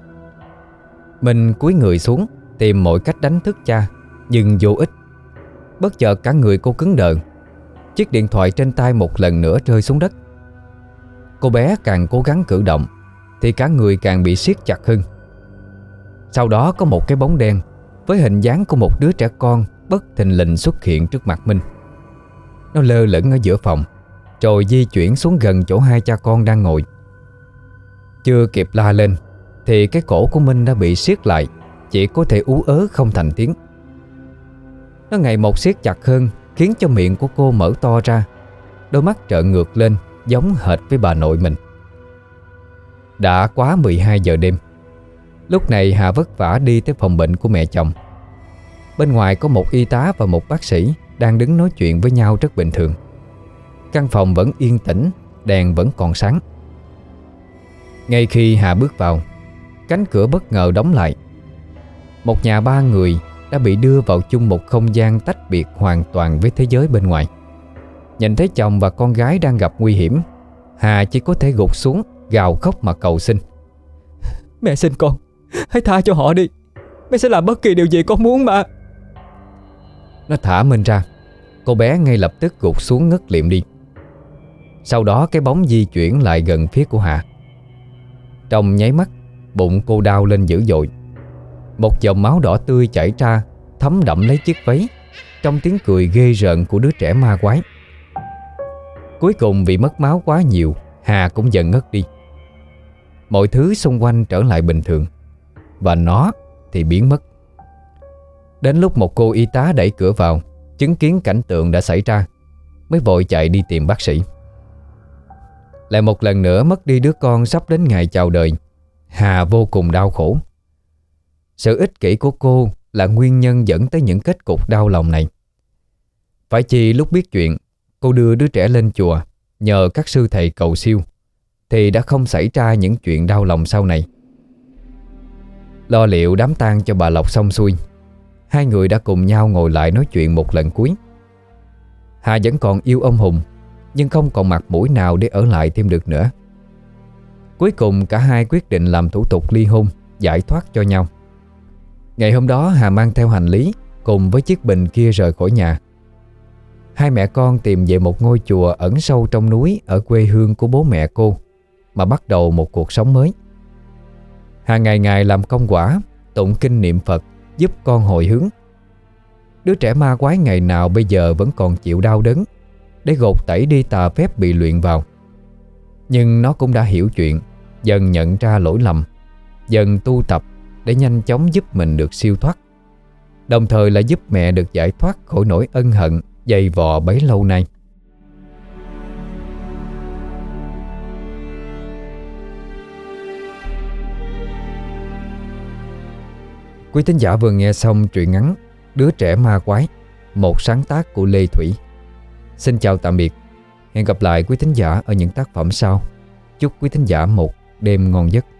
Mình cúi người xuống tìm mọi cách đánh thức cha, nhưng vô ích. Bất chợt cả người cô cứng đờ. Chiếc điện thoại trên tay một lần nữa rơi xuống đất. Cô bé càng cố gắng cử động thì cả người càng bị siết chặt hơn. Sau đó có một cái bóng đen với hình dáng của một đứa trẻ con bất thình lình xuất hiện trước mặt Minh. Nó lơ lửng ở giữa phòng, rồi di chuyển xuống gần chỗ hai cha con đang ngồi. Chưa kịp la lên thì cái cổ của Minh đã bị siết lại, chỉ có thể ú ớ không thành tiếng. Nó ngày một siết chặt hơn, khiến cho miệng của cô mở to ra, đôi mắt trợn ngược lên giống hệt với bà nội mình. Đã quá 12 giờ đêm. Lúc này Hà vất vả đi tới phòng bệnh của mẹ chồng. Bên ngoài có một y tá và một bác sĩ đang đứng nói chuyện với nhau rất bình thường. Căn phòng vẫn yên tĩnh, đèn vẫn còn sáng. Ngay khi Hà bước vào, cánh cửa bất ngờ đóng lại. Một nhà ba người đã bị đưa vào chung một không gian tách biệt hoàn toàn với thế giới bên ngoài. Nhìn thấy chồng và con gái đang gặp nguy hiểm, Hà chỉ có thể gục xuống gào khóc mà cầu xin. Mẹ xin con, hãy tha cho họ đi. Mẹ sẽ làm bất kỳ điều gì con muốn mà. Nó thả Minh ra. Cô bé ngay lập tức gục xuống ngất liệm đi. Sau đó cái bóng di chuyển lại gần phía của Hà. Trong nháy mắt, bụng cô đau lên dữ dội. Một dòng máu đỏ tươi chảy ra, thấm đẫm lấy chiếc váy, trong tiếng cười ghê rợn của đứa trẻ ma quái. Cuối cùng vì mất máu quá nhiều, Hà cũng dần ngất đi. Mọi thứ xung quanh trở lại bình thường, và nó thì biến mất. Đến lúc một cô y tá đẩy cửa vào, chứng kiến cảnh tượng đã xảy ra, mới vội chạy đi tìm bác sĩ. Lại một lần nữa mất đi đứa con sắp đến ngày chào đời, Hà vô cùng đau khổ. Sự ích kỷ của cô là nguyên nhân dẫn tới những kết cục đau lòng này. Phải chi lúc biết chuyện, cô đưa đứa trẻ lên chùa nhờ các sư thầy cầu siêu, thì đã không xảy ra những chuyện đau lòng sau này. Lo liệu đám tang cho bà Lộc xong xuôi, hai người đã cùng nhau ngồi lại nói chuyện một lần cuối. Hà vẫn còn yêu ông Hùng, nhưng không còn mặt mũi nào để ở lại thêm được nữa. Cuối cùng cả hai quyết định làm thủ tục ly hôn, giải thoát cho nhau. Ngày hôm đó Hà mang theo hành lý cùng với chiếc bình kia rời khỏi nhà. Hai mẹ con tìm về một ngôi chùa ẩn sâu trong núi ở quê hương của bố mẹ cô mà bắt đầu một cuộc sống mới. Hà ngày ngày làm công quả, tụng kinh niệm Phật, giúp con hồi hướng. Đứa trẻ ma quái ngày nào bây giờ vẫn còn chịu đau đớn để gột tẩy đi tà phép bị luyện vào. Nhưng nó cũng đã hiểu chuyện, dần nhận ra lỗi lầm, dần tu tập để nhanh chóng giúp mình được siêu thoát, đồng thời là giúp mẹ được giải thoát khỏi nỗi ân hận dày vò bấy lâu nay. Quý thính giả vừa nghe xong truyện ngắn Đứa trẻ ma quái, một sáng tác của Lê Thủy. Xin chào tạm biệt. Hẹn gặp lại quý thính giả ở những tác phẩm sau. Chúc quý thính giả một đêm ngon giấc.